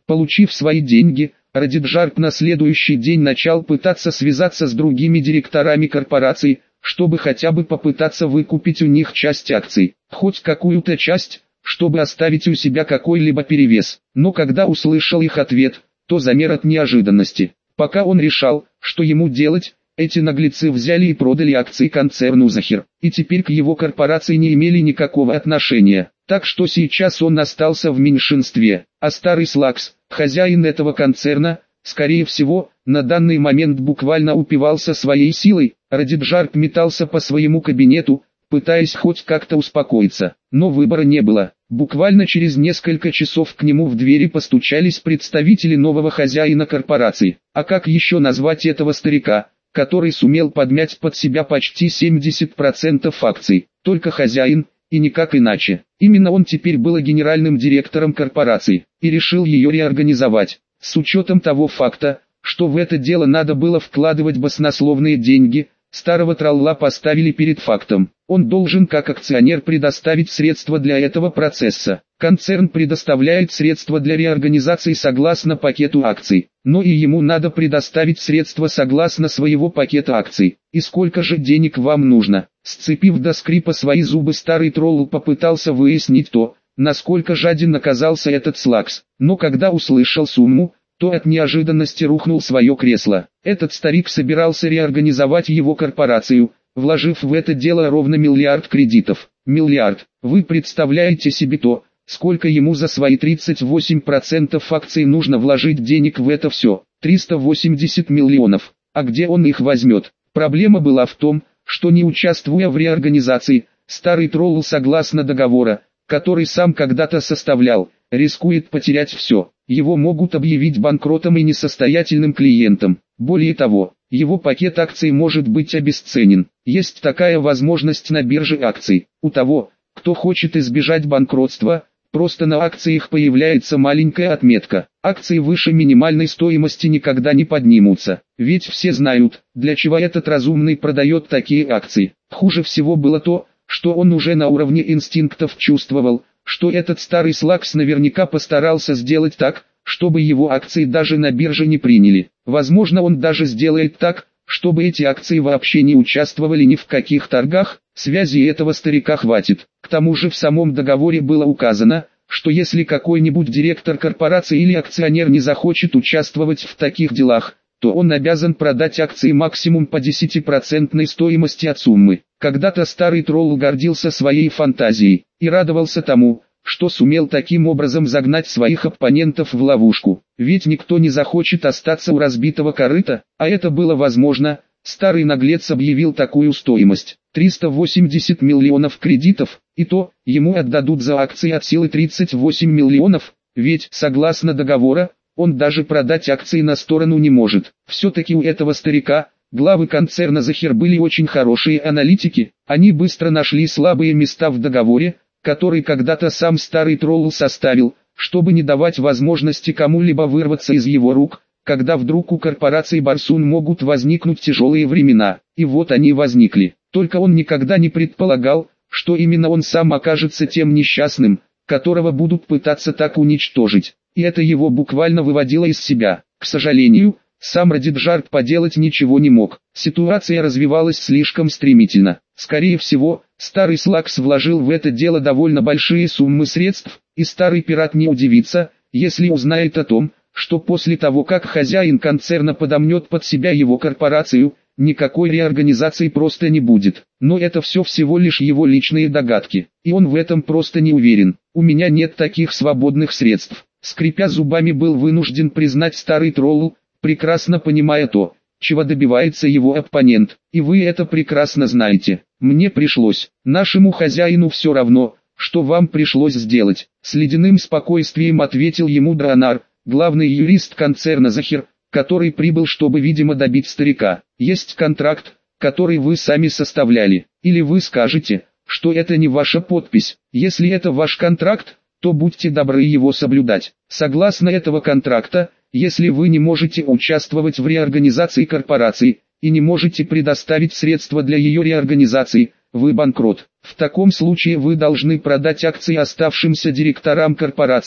Получив свои деньги, Радиджарп на следующий день начал пытаться связаться с другими директорами корпораций, чтобы хотя бы попытаться выкупить у них часть акций, хоть какую-то часть, чтобы оставить у себя какой-либо перевес. Но когда услышал их ответ, то замер от неожиданности. Пока он решал, что ему делать, эти наглецы взяли и продали акции концерну Захир, и теперь к его корпорации не имели никакого отношения. Так что сейчас он остался в меньшинстве, а старый Слакс, хозяин этого концерна, скорее всего, на данный момент буквально упивался своей силой. Радиджарп метался по своему кабинету, пытаясь хоть как-то успокоиться, но выбора не было. Буквально через несколько часов к нему в двери постучались представители нового хозяина корпорации. А как еще назвать этого старика, который сумел подмять под себя почти семьдесят процентов акций? Только хозяин, и никак иначе. Именно он теперь был генеральным директором корпорации, и решил ее реорганизовать. С учетом того факта, что в это дело надо было вкладывать баснословные деньги, старого тролла поставили перед фактом. Он должен как акционер предоставить средства для этого процесса. Концерн предоставляет средства для реорганизации согласно пакету акций, но и ему надо предоставить средства согласно своего пакета акций. И сколько же денег вам нужно? Сцепив до скрипа свои зубы, старый тролл попытался выяснить то, насколько жаден оказался этот Слакс. Но когда услышал сумму, то от неожиданности рухнул в свое кресло. Этот старик собирался реорганизовать его корпорацию, вложив в это дело ровно миллиард кредитов. Миллиард. Вы представляете себе то, сколько ему за свои тридцать восемь процентов акций нужно вложить денег в это все? триста восемьдесят миллионов. А где он их возьмет? Проблема была в том, что не участвуя в реорганизации, старый тролл согласно договора, который сам когда-то составлял, рискует потерять все. Его могут объявить банкротом и несостоятельным клиентом. Более того, его пакет акций может быть обесценен. Есть такая возможность на бирже акций. У того, кто хочет избежать банкротства, просто на акциях появляется маленькая отметка. Акции выше минимальной стоимости никогда не поднимутся. Ведь все знают, для чего этот разумный продает такие акции. Хуже всего было то, что он уже на уровне инстинктов чувствовал, что этот старый Слакс наверняка постарался сделать так, чтобы его акции даже на бирже не приняли. Возможно, он даже сделает так, чтобы эти акции вообще не участвовали ни в каких торгах. Связи этого старика хватит. К тому же в самом договоре было указано, что если какой-нибудь директор корпорации или акционер не захочет участвовать в таких делах, то он обязан продать акции максимум по десятипроцентной стоимости от суммы. Когда-то старый тролл гордился своей фантазией и радовался тому, что сумел таким образом загнать своих оппонентов в ловушку. Ведь никто не захочет остаться у разбитого корыта, а это было возможно. Старый наглец объявил такую стоимость – триста восемьдесят миллионов кредитов, и то, ему отдадут за акции от силы тридцать восемь миллионов, ведь, согласно договора, он даже продать акции на сторону не может. Все-таки у этого старика, главы концерна Захир, были очень хорошие аналитики. Они быстро нашли слабые места в договоре, который когда-то сам старый тролл составил, чтобы не давать возможности кому-либо вырваться из его рук, когда вдруг у корпорации Барсун могут возникнуть тяжелые времена. И вот они возникли. Только он никогда не предполагал, что именно он сам окажется тем несчастным, которого будут пытаться так уничтожить. И это его буквально выводило из себя. К сожалению, сам Радиджарп поделать ничего не мог. Ситуация развивалась слишком стремительно. Скорее всего, старый Слакс вложил в это дело довольно большие суммы средств, и старый пират не удивится, если узнает о том, что после того, как хозяин концерна подомнет под себя его корпорацию, никакой реорганизации просто не будет. Но это все всего лишь его личные догадки, и он в этом просто не уверен. У меня нет таких свободных средств. Скрипя зубами, был вынужден признать старый тролл, прекрасно понимая то, чего добивается его оппонент. И вы это прекрасно знаете. Мне пришлось, нашему хозяину все равно, что вам пришлось сделать. С ледяным спокойствием ответил ему Дранар, главный юрист концерна Захир, который прибыл, чтобы, видимо, добить старика. Есть контракт, который вы сами составляли. Или вы скажете, что это не ваша подпись. Если это ваш контракт, то будьте добры его соблюдать. Согласно этого контракта, если вы не можете участвовать в реорганизации корпорации и не можете предоставить средства для ее реорганизации, вы банкрот. В таком случае вы должны продать акции оставшимся директорам корпорации,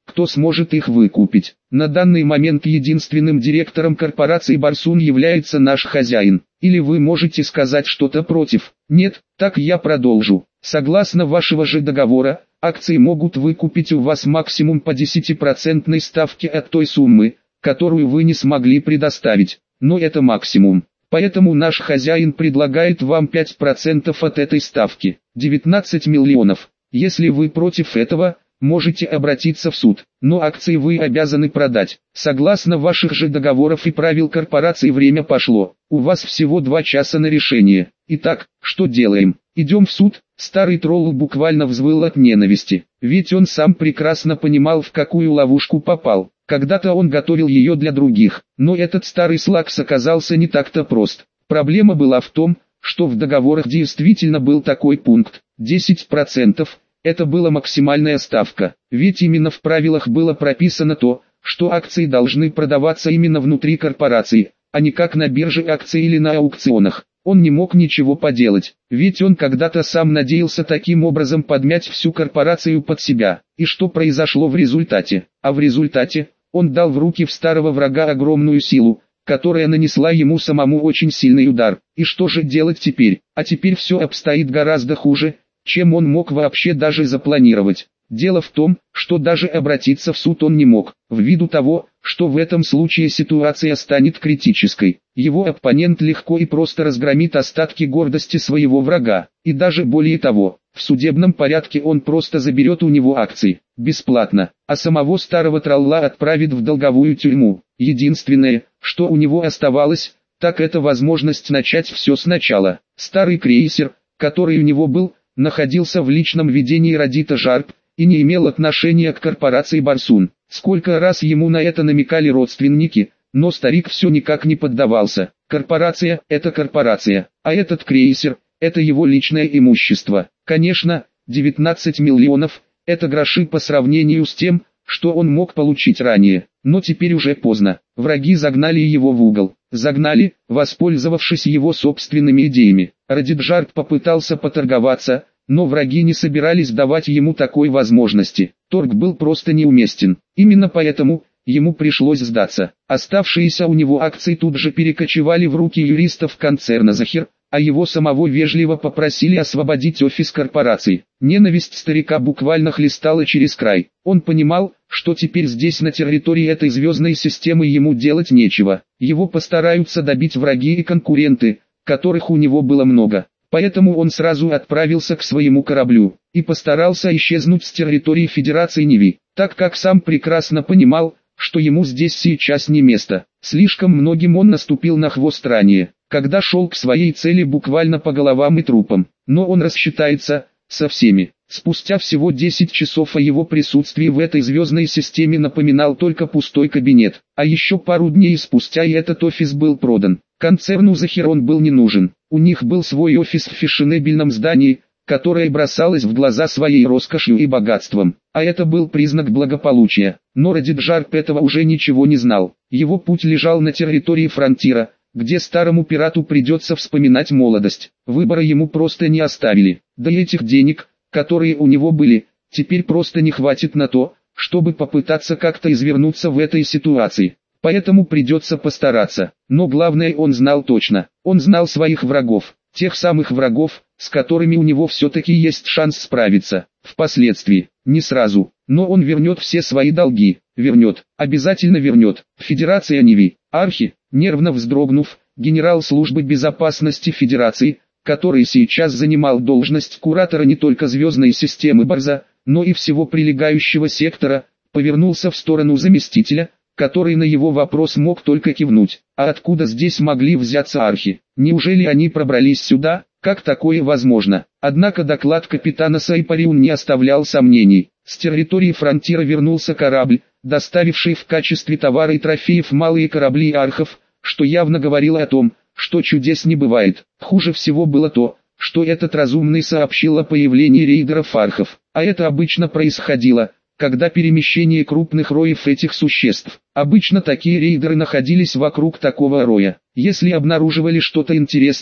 кто сможет их выкупить. На данный момент единственным директором корпорации Барсун является наш хозяин. Или вы можете сказать что-то против? Нет, так я продолжу. Согласно вашего же договора, акции могут выкупить у вас максимум по десятипроцентной ставке от той суммы, которую вы не смогли предоставить. Но это максимум. Поэтому наш хозяин предлагает вам пять процентов от этой ставки. девятнадцать миллионов. Если вы против этого, можете обратиться в суд, но акции вы обязаны продать. Согласно ваших же договоров и правил корпорации время пошло. У вас всего два часа на решение. Итак, что делаем? Идем в суд? Старый тролл буквально взвыл от ненависти. Ведь он сам прекрасно понимал, в какую ловушку попал. Когда-то он готовил ее для других, но этот старый слакс оказался не так-то прост. Проблема была в том, что в договорах действительно был такой пункт. десять процентов. Это была максимальная ставка, ведь именно в правилах было прописано то, что акции должны продаваться именно внутри корпорации, а не как на бирже акций или на аукционах. Он не мог ничего поделать, ведь он когда-то сам надеялся таким образом подмять всю корпорацию под себя. И что произошло в результате? А в результате, он дал в руки в старого врага огромную силу, которая нанесла ему самому очень сильный удар. И что же делать теперь? А теперь все обстоит гораздо хуже, чем он мог вообще даже запланировать. Дело в том, что даже обратиться в суд он не мог, ввиду того, что в этом случае ситуация станет критической. Его оппонент легко и просто разгромит остатки гордости своего врага, и даже более того, в судебном порядке он просто заберет у него акции, бесплатно, а самого старого тролла отправит в долговую тюрьму. Единственное, что у него оставалось, так это возможность начать все сначала. Старый крейсер, который у него был, находился в личном ведении Радита Жарп, и не имел отношения к корпорации Барсун. Сколько раз ему на это намекали родственники, но старик все никак не поддавался. Корпорация – это корпорация, а этот крейсер – это его личное имущество. Конечно, девятнадцать миллионов – это гроши по сравнению с тем, что он мог получить ранее. Но теперь уже поздно. Враги загнали его в угол. Загнали, воспользовавшись его собственными идеями. Радит Жарп попытался поторговаться, но враги не собирались давать ему такой возможности. Торг был просто неуместен. Именно поэтому ему пришлось сдаться. Оставшиеся у него акции тут же перекочевали в руки юристов концерна Захир, а его самого вежливо попросили освободить офис корпорации. Ненависть старика буквально хлестала через край. Он понимал, что теперь здесь на территории этой звездной системы ему делать нечего. Его постараются добить враги и конкуренты, которых у него было много. Поэтому он сразу отправился к своему кораблю и постарался исчезнуть с территории Федерации Неви, так как сам прекрасно понимал, что ему здесь сейчас не место. Слишком многим он наступил на хвост ранее, когда шел к своей цели буквально по головам и трупам. Но он рассчитается со всеми. Спустя всего десять часов о его присутствии в этой звездной системе напоминал только пустой кабинет. А еще пару дней спустя и этот офис был продан. Концерну Захир он был не нужен. У них был свой офис в фешенебельном здании, которое бросалось в глаза своей роскошью и богатством. А это был признак благополучия. Но Радит Жарп этого уже ничего не знал. Его путь лежал на территории Фронтира, где старому пирату придется вспоминать молодость. Выбора ему просто не оставили. Да и этих денег, которые у него были, теперь просто не хватит на то, чтобы попытаться как-то извернуться в этой ситуации. Поэтому придется постараться. Но главное он знал точно. Он знал своих врагов. Тех самых врагов, с которыми у него все-таки есть шанс справиться. Впоследствии. Не сразу. Но он вернет все свои долги. Вернет. Обязательно вернет. Федерация Неви. Архи, нервно вздрогнув, генерал службы безопасности Федерации, который сейчас занимал должность куратора не только звездной системы Барза, но и всего прилегающего сектора, повернулся в сторону заместителя, который на его вопрос мог только кивнуть. А откуда здесь могли взяться архи? Неужели они пробрались сюда? Как такое возможно? Однако доклад капитана Сайпариун не оставлял сомнений. С территории Фронтира вернулся корабль, доставивший в качестве товара и трофеев малые корабли архов, что явно говорило о том, что чудес не бывает. Хуже всего было то, что этот разумный сообщил о появлении рейдеров архов. А это обычно происходило, когда перемещение крупных роев этих существ. Обычно такие рейдеры находились вокруг такого роя. Если обнаруживали что-то интересное,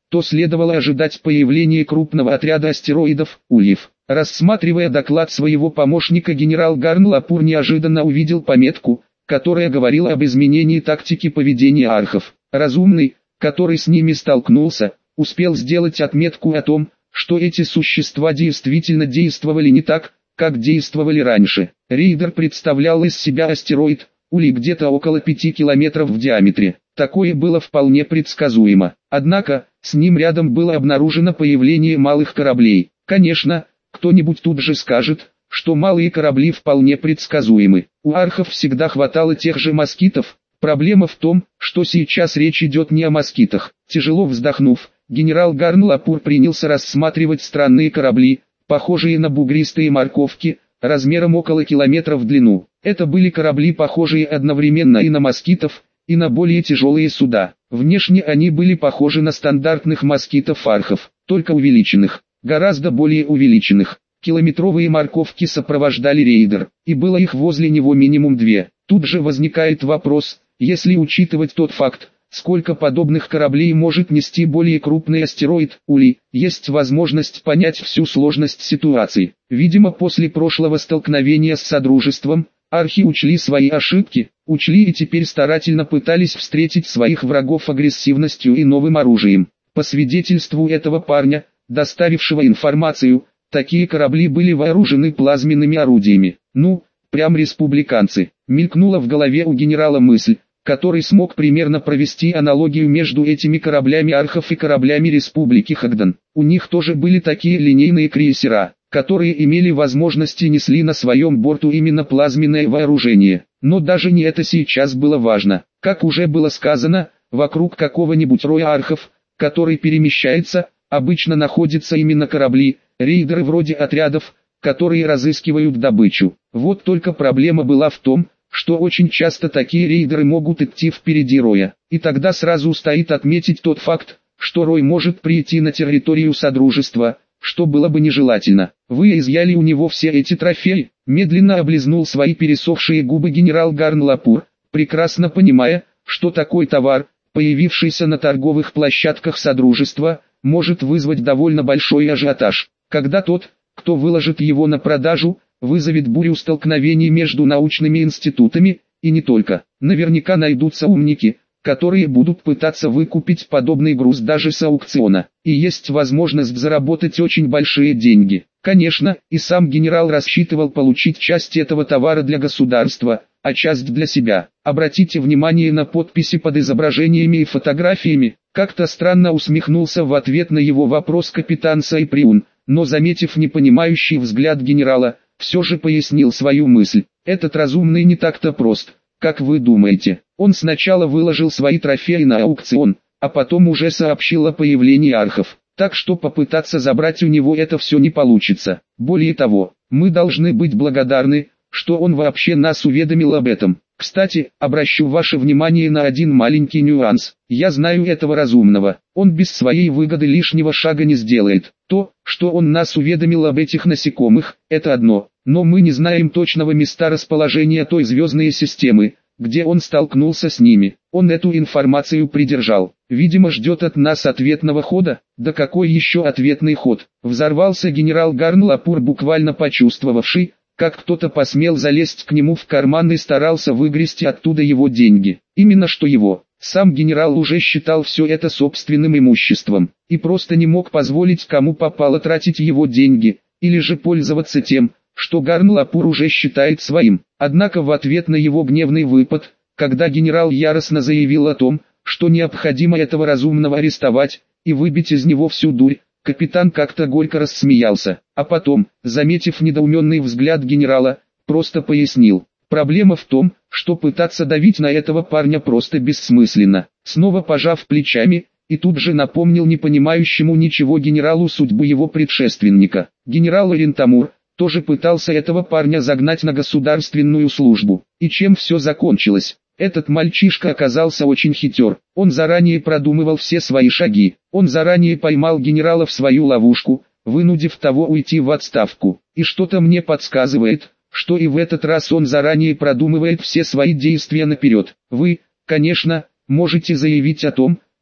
то следовало ожидать появления крупного отряда астероидов, ульев. Рассматривая доклад своего помощника, генерал Гарн-Лапур неожиданно увидел пометку, которая говорила об изменении тактики поведения архов. Разумный, который с ними столкнулся, успел сделать отметку о том, что эти существа действительно действовали не так, как действовали раньше. Рейдер представлял из себя астероид, улей где-то около пяти километров в диаметре. Такое было вполне предсказуемо. Однако, с ним рядом было обнаружено появление малых кораблей. Конечно, кто-нибудь тут же скажет, что малые корабли вполне предсказуемы. У архов всегда хватало тех же москитов. Проблема в том, что сейчас речь идет не о москитах. Тяжело вздохнув, генерал Гарн-Лапур принялся рассматривать странные корабли, похожие на бугристые морковки, размером около километра в длину. Это были корабли, похожие одновременно и на москитов, и на более тяжелые суда. Внешне они были похожи на стандартных москитов-архов, только увеличенных, гораздо более увеличенных. Километровые морковки сопровождали рейдер, и было их возле него минимум две. Тут же возникает вопрос, если учитывать тот факт, сколько подобных кораблей может нести более крупный астероид, Улей, есть возможность понять всю сложность ситуации. Видимо, после прошлого столкновения с Содружеством, архи учли свои ошибки, учли и теперь старательно пытались встретить своих врагов агрессивностью и новым оружием. По свидетельству этого парня, доставившего информацию, такие корабли были вооружены плазменными орудиями. Ну, прям республиканцы. Мелькнула в голове у генерала мысль, который смог примерно провести аналогию между этими кораблями архов и кораблями Республики Хагдан. У них тоже были такие линейные крейсера, которые имели возможности и несли на своем борту именно плазменное вооружение. Но даже не это сейчас было важно. Как уже было сказано, вокруг какого-нибудь роя архов, который перемещается, обычно находятся именно корабли, рейдеры вроде отрядов, которые разыскивают добычу. Вот только проблема была в том, что очень часто такие рейдеры могут идти впереди роя. И тогда сразу стоит отметить тот факт, что рой может прийти на территорию Содружества, что было бы нежелательно. Вы изъяли у него все эти трофеи, медленно облизнул свои пересохшие губы генерал Гарн-Лапур, прекрасно понимая, что такой товар, появившийся на торговых площадках Содружества, может вызвать довольно большой ажиотаж, когда тот, кто выложит его на продажу, вызовет бурю столкновений между научными институтами, и не только. Наверняка найдутся умники, которые будут пытаться выкупить подобный груз даже с аукциона, и есть возможность заработать очень большие деньги. Конечно, и сам генерал рассчитывал получить часть этого товара для государства, а часть для себя. Обратите внимание на подписи под изображениями и фотографиями. Как-то странно усмехнулся в ответ на его вопрос капитан Сайприун, но заметив непонимающий взгляд генерала, все же пояснил свою мысль. Этот разумный не так-то прост, как вы думаете. Он сначала выложил свои трофеи на аукцион, а потом уже сообщил о появлении архов. Так что попытаться забрать у него это все не получится. Более того, мы должны быть благодарны, что он вообще нас уведомил об этом. Кстати, обращу ваше внимание на один маленький нюанс. Я знаю этого разумного. Он без своей выгоды лишнего шага не сделает. То, что он нас уведомил об этих насекомых, это одно. Но мы не знаем точного места расположения той звездной системы, где он столкнулся с ними. Он эту информацию придержал. Видимо, ждет от нас ответного хода. Да какой еще ответный ход? Взорвался генерал Гарн-Лапур, буквально почувствовавший, как кто-то посмел залезть к нему в карман и старался выгрести оттуда его деньги. Именно что его. Сам генерал уже считал все это собственным имуществом, и просто не мог позволить кому попало тратить его деньги, или же пользоваться тем, что Гарн-Лапур уже считает своим. Однако в ответ на его гневный выпад, когда генерал яростно заявил о том, что необходимо этого разумного арестовать и выбить из него всю дурь, капитан как-то горько рассмеялся, а потом, заметив недоуменный взгляд генерала, просто пояснил. Проблема в том, что пытаться давить на этого парня просто бессмысленно. Снова пожав плечами, и тут же напомнил непонимающему ничего генералу судьбу его предшественника. Генерал Орентамур тоже пытался этого парня загнать на государственную службу. И чем все закончилось? Этот мальчишка оказался очень хитер. Он заранее продумывал все свои шаги. Он заранее поймал генерала в свою ловушку, вынудив того уйти в отставку. И что-то мне подсказывает, что и в этот раз он заранее продумывает все свои действия наперед. Вы, конечно, можете заявить о том,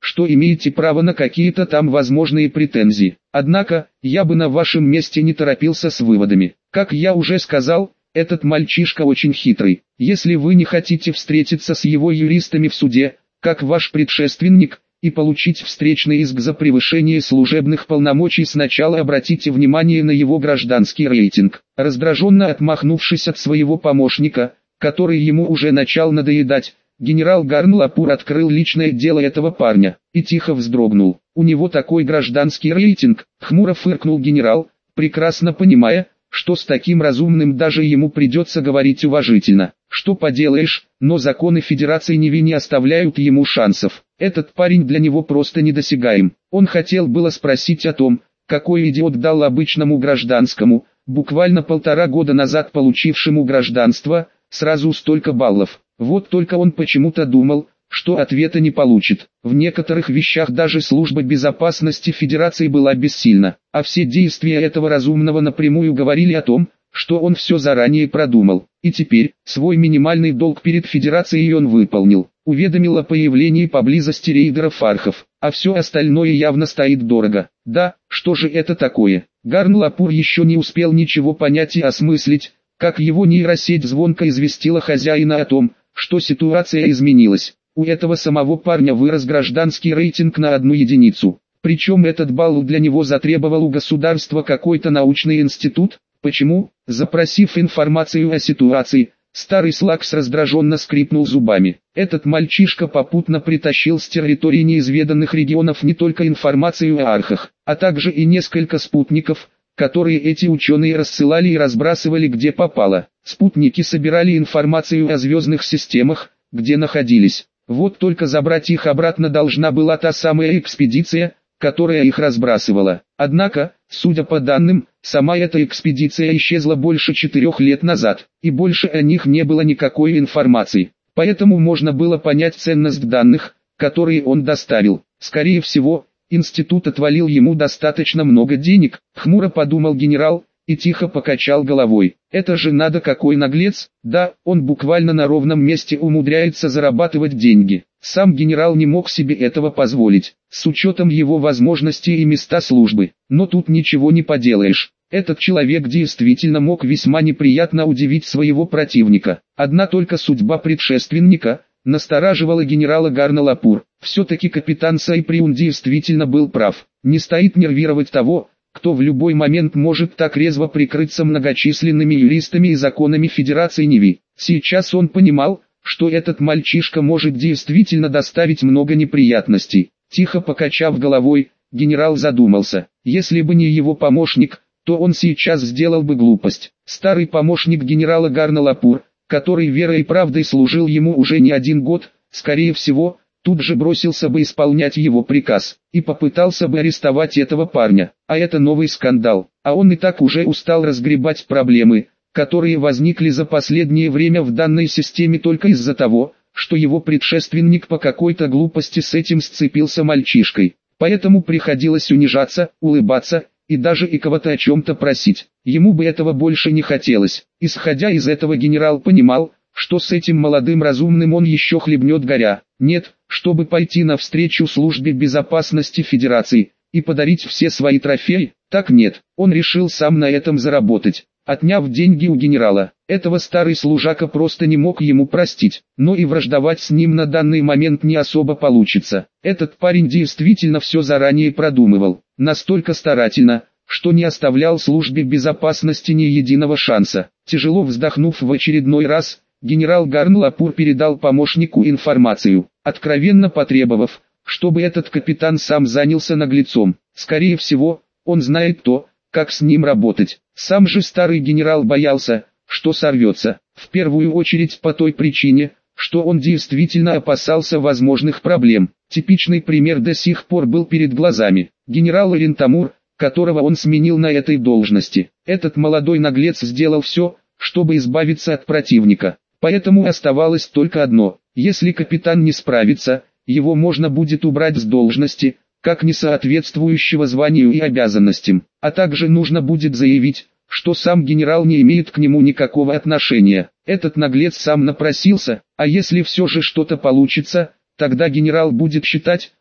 что имеете право на какие-то там возможные претензии. Однако, я бы на вашем месте не торопился с выводами. Как я уже сказал, этот мальчишка очень хитрый. Если вы не хотите встретиться с его юристами в суде, как ваш предшественник, и получить встречный иск за превышение служебных полномочий, сначала обратите внимание на его гражданский рейтинг. Раздраженно отмахнувшись от своего помощника, который ему уже начал надоедать, генерал Гарн-Лапур открыл личное дело этого парня, и тихо вздрогнул. У него такой гражданский рейтинг, хмуро фыркнул генерал, прекрасно понимая, что с таким разумным даже ему придется говорить уважительно. Что поделаешь, но законы Федерации Ниви не оставляют ему шансов. Этот парень для него просто недосягаем. Он хотел было спросить о том, какой идиот дал обычному гражданскому, буквально полтора года назад получившему гражданство, сразу столько баллов. Вот только он почему-то думал, что ответа не получит. В некоторых вещах даже служба безопасности Федерации была бессильна, а все действия этого разумного напрямую говорили о том, что он все заранее продумал. И теперь, свой минимальный долг перед Федерацией он выполнил. Уведомил о появлении поблизости рейдеров-архов, а все остальное явно стоит дорого. Да, что же это такое? Гарн-Лапур еще не успел ничего понять и осмыслить, как его нейросеть звонко известила хозяина о том, что ситуация изменилась. У этого самого парня вырос гражданский рейтинг на одну единицу. Причем этот балл для него затребовал у государства какой-то научный институт. Почему? Запросив информацию о ситуации, старый Слакс раздраженно скрипнул зубами. Этот мальчишка попутно притащил с территории неизведанных регионов не только информацию о архах, а также и несколько спутников, которые эти ученые рассылали и разбрасывали где попало. Спутники собирали информацию о звездных системах, где находились. Вот только забрать их обратно должна была та самая экспедиция, которая их разбрасывала. Однако, судя по данным, сама эта экспедиция исчезла больше четырех лет назад, и больше о них не было никакой информации. Поэтому можно было понять ценность данных, которые он доставил. Скорее всего, институт отвалил ему достаточно много денег, хмуро подумал генерал, и тихо покачал головой. Это же надо какой наглец, да, он буквально на ровном месте умудряется зарабатывать деньги. Сам генерал не мог себе этого позволить, с учетом его возможностей и места службы. Но тут ничего не поделаешь. Этот человек действительно мог весьма неприятно удивить своего противника. Одна только судьба предшественника настораживала генерала Гарн-Лапур. Все-таки капитан Сайприун действительно был прав. Не стоит нервировать того, кто в любой момент может так резво прикрыться многочисленными юристами и законами Федерации Ниви. Сейчас он понимал, что этот мальчишка может действительно доставить много неприятностей. Тихо покачав головой, генерал задумался. Если бы не его помощник, то он сейчас сделал бы глупость. Старый помощник генерала Гарн-Лапур, который верой и правдой служил ему уже не один год, скорее всего, тут же бросился бы исполнять его приказ, и попытался бы арестовать этого парня. А это новый скандал, а он и так уже устал разгребать проблемы, которые возникли за последнее время в данной системе только из-за того, что его предшественник по какой-то глупости с этим сцепился мальчишкой. Поэтому приходилось унижаться, улыбаться, и даже и кого-то о чем-то просить. Ему бы этого больше не хотелось. Исходя из этого, генерал понимал, что с этим молодым разумным он еще хлебнет горя. Нет, чтобы пойти навстречу службе безопасности Федерации и подарить все свои трофеи, так нет, он решил сам на этом заработать. Отняв деньги у генерала, этого старый служака просто не мог ему простить, но и враждовать с ним на данный момент не особо получится. Этот парень действительно все заранее продумывал, настолько старательно, что не оставлял службе безопасности ни единого шанса. Тяжело вздохнув в очередной раз, генерал Гарн-Лапур передал помощнику информацию, откровенно потребовав, чтобы этот капитан сам занялся наглецом. Скорее всего, он знает то, как с ним работать. Сам же старый генерал боялся, что сорвется, в первую очередь по той причине, что он действительно опасался возможных проблем. Типичный пример до сих пор был перед глазами. Генерал Рентамур, которого он сменил на этой должности. Этот молодой наглец сделал все, чтобы избавиться от противника. Поэтому оставалось только одно: если капитан не справится, его можно будет убрать с должности, как несоответствующего званию и обязанностям. А также нужно будет заявить, что сам генерал не имеет к нему никакого отношения. Этот наглец сам напросился, а если все же что-то получится, тогда генерал будет считать,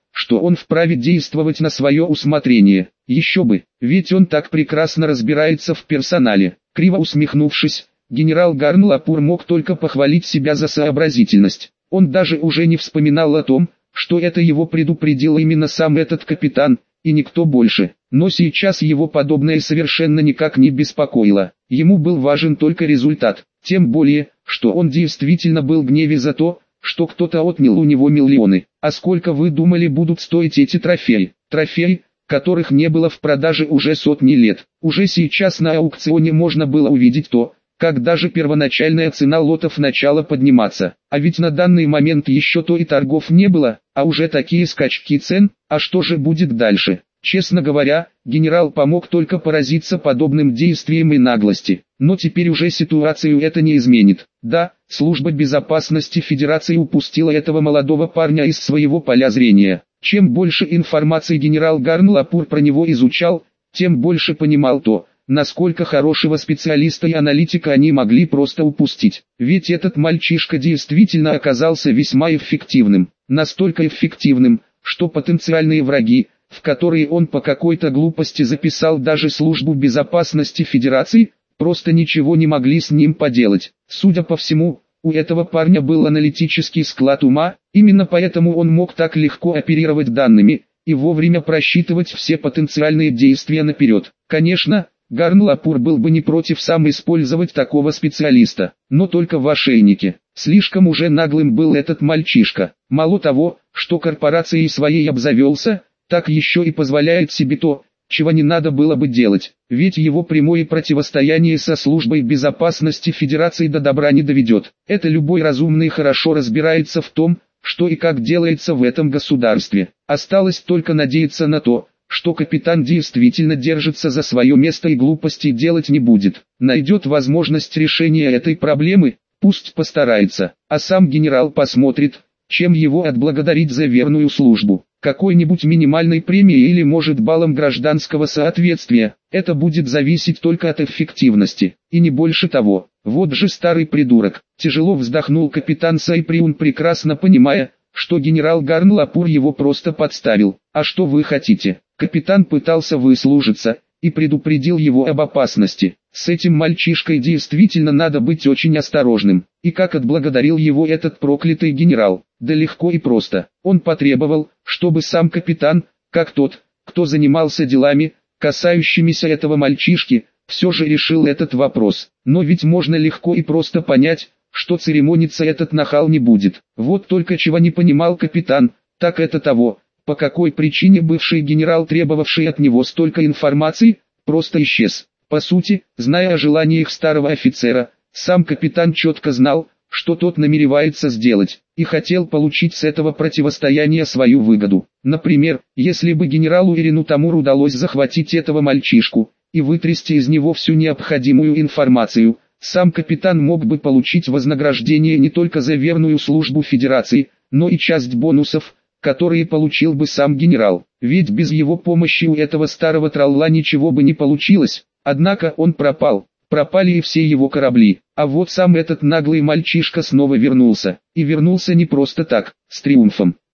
что он вправе действовать на свое усмотрение. Еще бы, ведь он так прекрасно разбирается в персонале. Криво усмехнувшись, генерал Гарнлапур мог только похвалить себя за сообразительность. Он даже уже не вспоминал о том, что это его предупредил именно сам этот капитан, и никто больше. Но сейчас его подобное совершенно никак не беспокоило. Ему был важен только результат. Тем более, что он действительно был в гневе за то, что кто-то отнял у него миллионы. А сколько вы думали будут стоить эти трофеи? Трофеи, которых не было в продаже уже сотни лет. Уже сейчас на аукционе можно было увидеть то, как даже первоначальная цена лотов начала подниматься. А ведь на данный момент еще то и торгов не было, а уже такие скачки цен. А что же будет дальше? Честно говоря, генерал помог только поразиться подобным действиям и наглости. Но теперь уже ситуацию это не изменит. Да, служба безопасности Федерации упустила этого молодого парня из своего поля зрения. Чем больше информации генерал Гарнлапур про него изучал, тем больше понимал то, насколько хорошего специалиста и аналитика они могли просто упустить. Ведь этот мальчишка действительно оказался весьма эффективным. Настолько эффективным, что потенциальные враги, в которые он по какой-то глупости записал даже службу безопасности Федерации, просто ничего не могли с ним поделать. Судя по всему, у этого парня был аналитический склад ума, именно поэтому он мог так легко оперировать данными и вовремя просчитывать все потенциальные действия наперед. Конечно, Гарнлапур был бы не против сам использовать такого специалиста, но только в ошейнике. Слишком уже наглым был этот мальчишка. Мало того, что корпорацией своей обзавелся, так еще и позволяет себе то, чего не надо было бы делать, ведь его прямое противостояние со службой безопасности Федерации до добра не доведет. Это любой разумный хорошо разбирается в том, что и как делается в этом государстве. Осталось только надеяться на то, что капитан действительно держится за свое место и глупостей делать не будет. Найдет возможность решения этой проблемы, пусть постарается, а сам генерал посмотрит, чем его отблагодарить за верную службу. Какой-нибудь минимальной премией или может баллом гражданского соответствия. Это будет зависеть только от эффективности, и не больше того. Вот же старый придурок. Тяжело вздохнул капитан Сайприун, прекрасно понимая, что генерал Гарнлапур его просто подставил. А что вы хотите? Капитан пытался выслужиться и предупредил его об опасности. С этим мальчишкой действительно надо быть очень осторожным. И как отблагодарил его этот проклятый генерал? Да легко и просто. Он потребовал, чтобы сам капитан, как тот, кто занимался делами, касающимися этого мальчишки, все же решил этот вопрос. Но ведь можно легко и просто понять, что церемониться этот нахал не будет. Вот только чего не понимал капитан, так это того, по какой причине бывший генерал, требовавший от него столько информации, просто исчез. По сути, зная о желаниях старого офицера, сам капитан четко знал, что тот намеревается сделать, и хотел получить с этого противостояния свою выгоду. Например, если бы генералу Ирину Тамур удалось захватить этого мальчишку и вытрясти из него всю необходимую информацию, сам капитан мог бы получить вознаграждение не только за верную службу Федерации, но и часть бонусов, которые получил бы сам генерал. Ведь без его помощи у этого старого тролла ничего бы не получилось, однако он пропал. Пропали и все его корабли, а вот сам этот наглый мальчишка снова вернулся. И вернулся не просто так, с триумфом.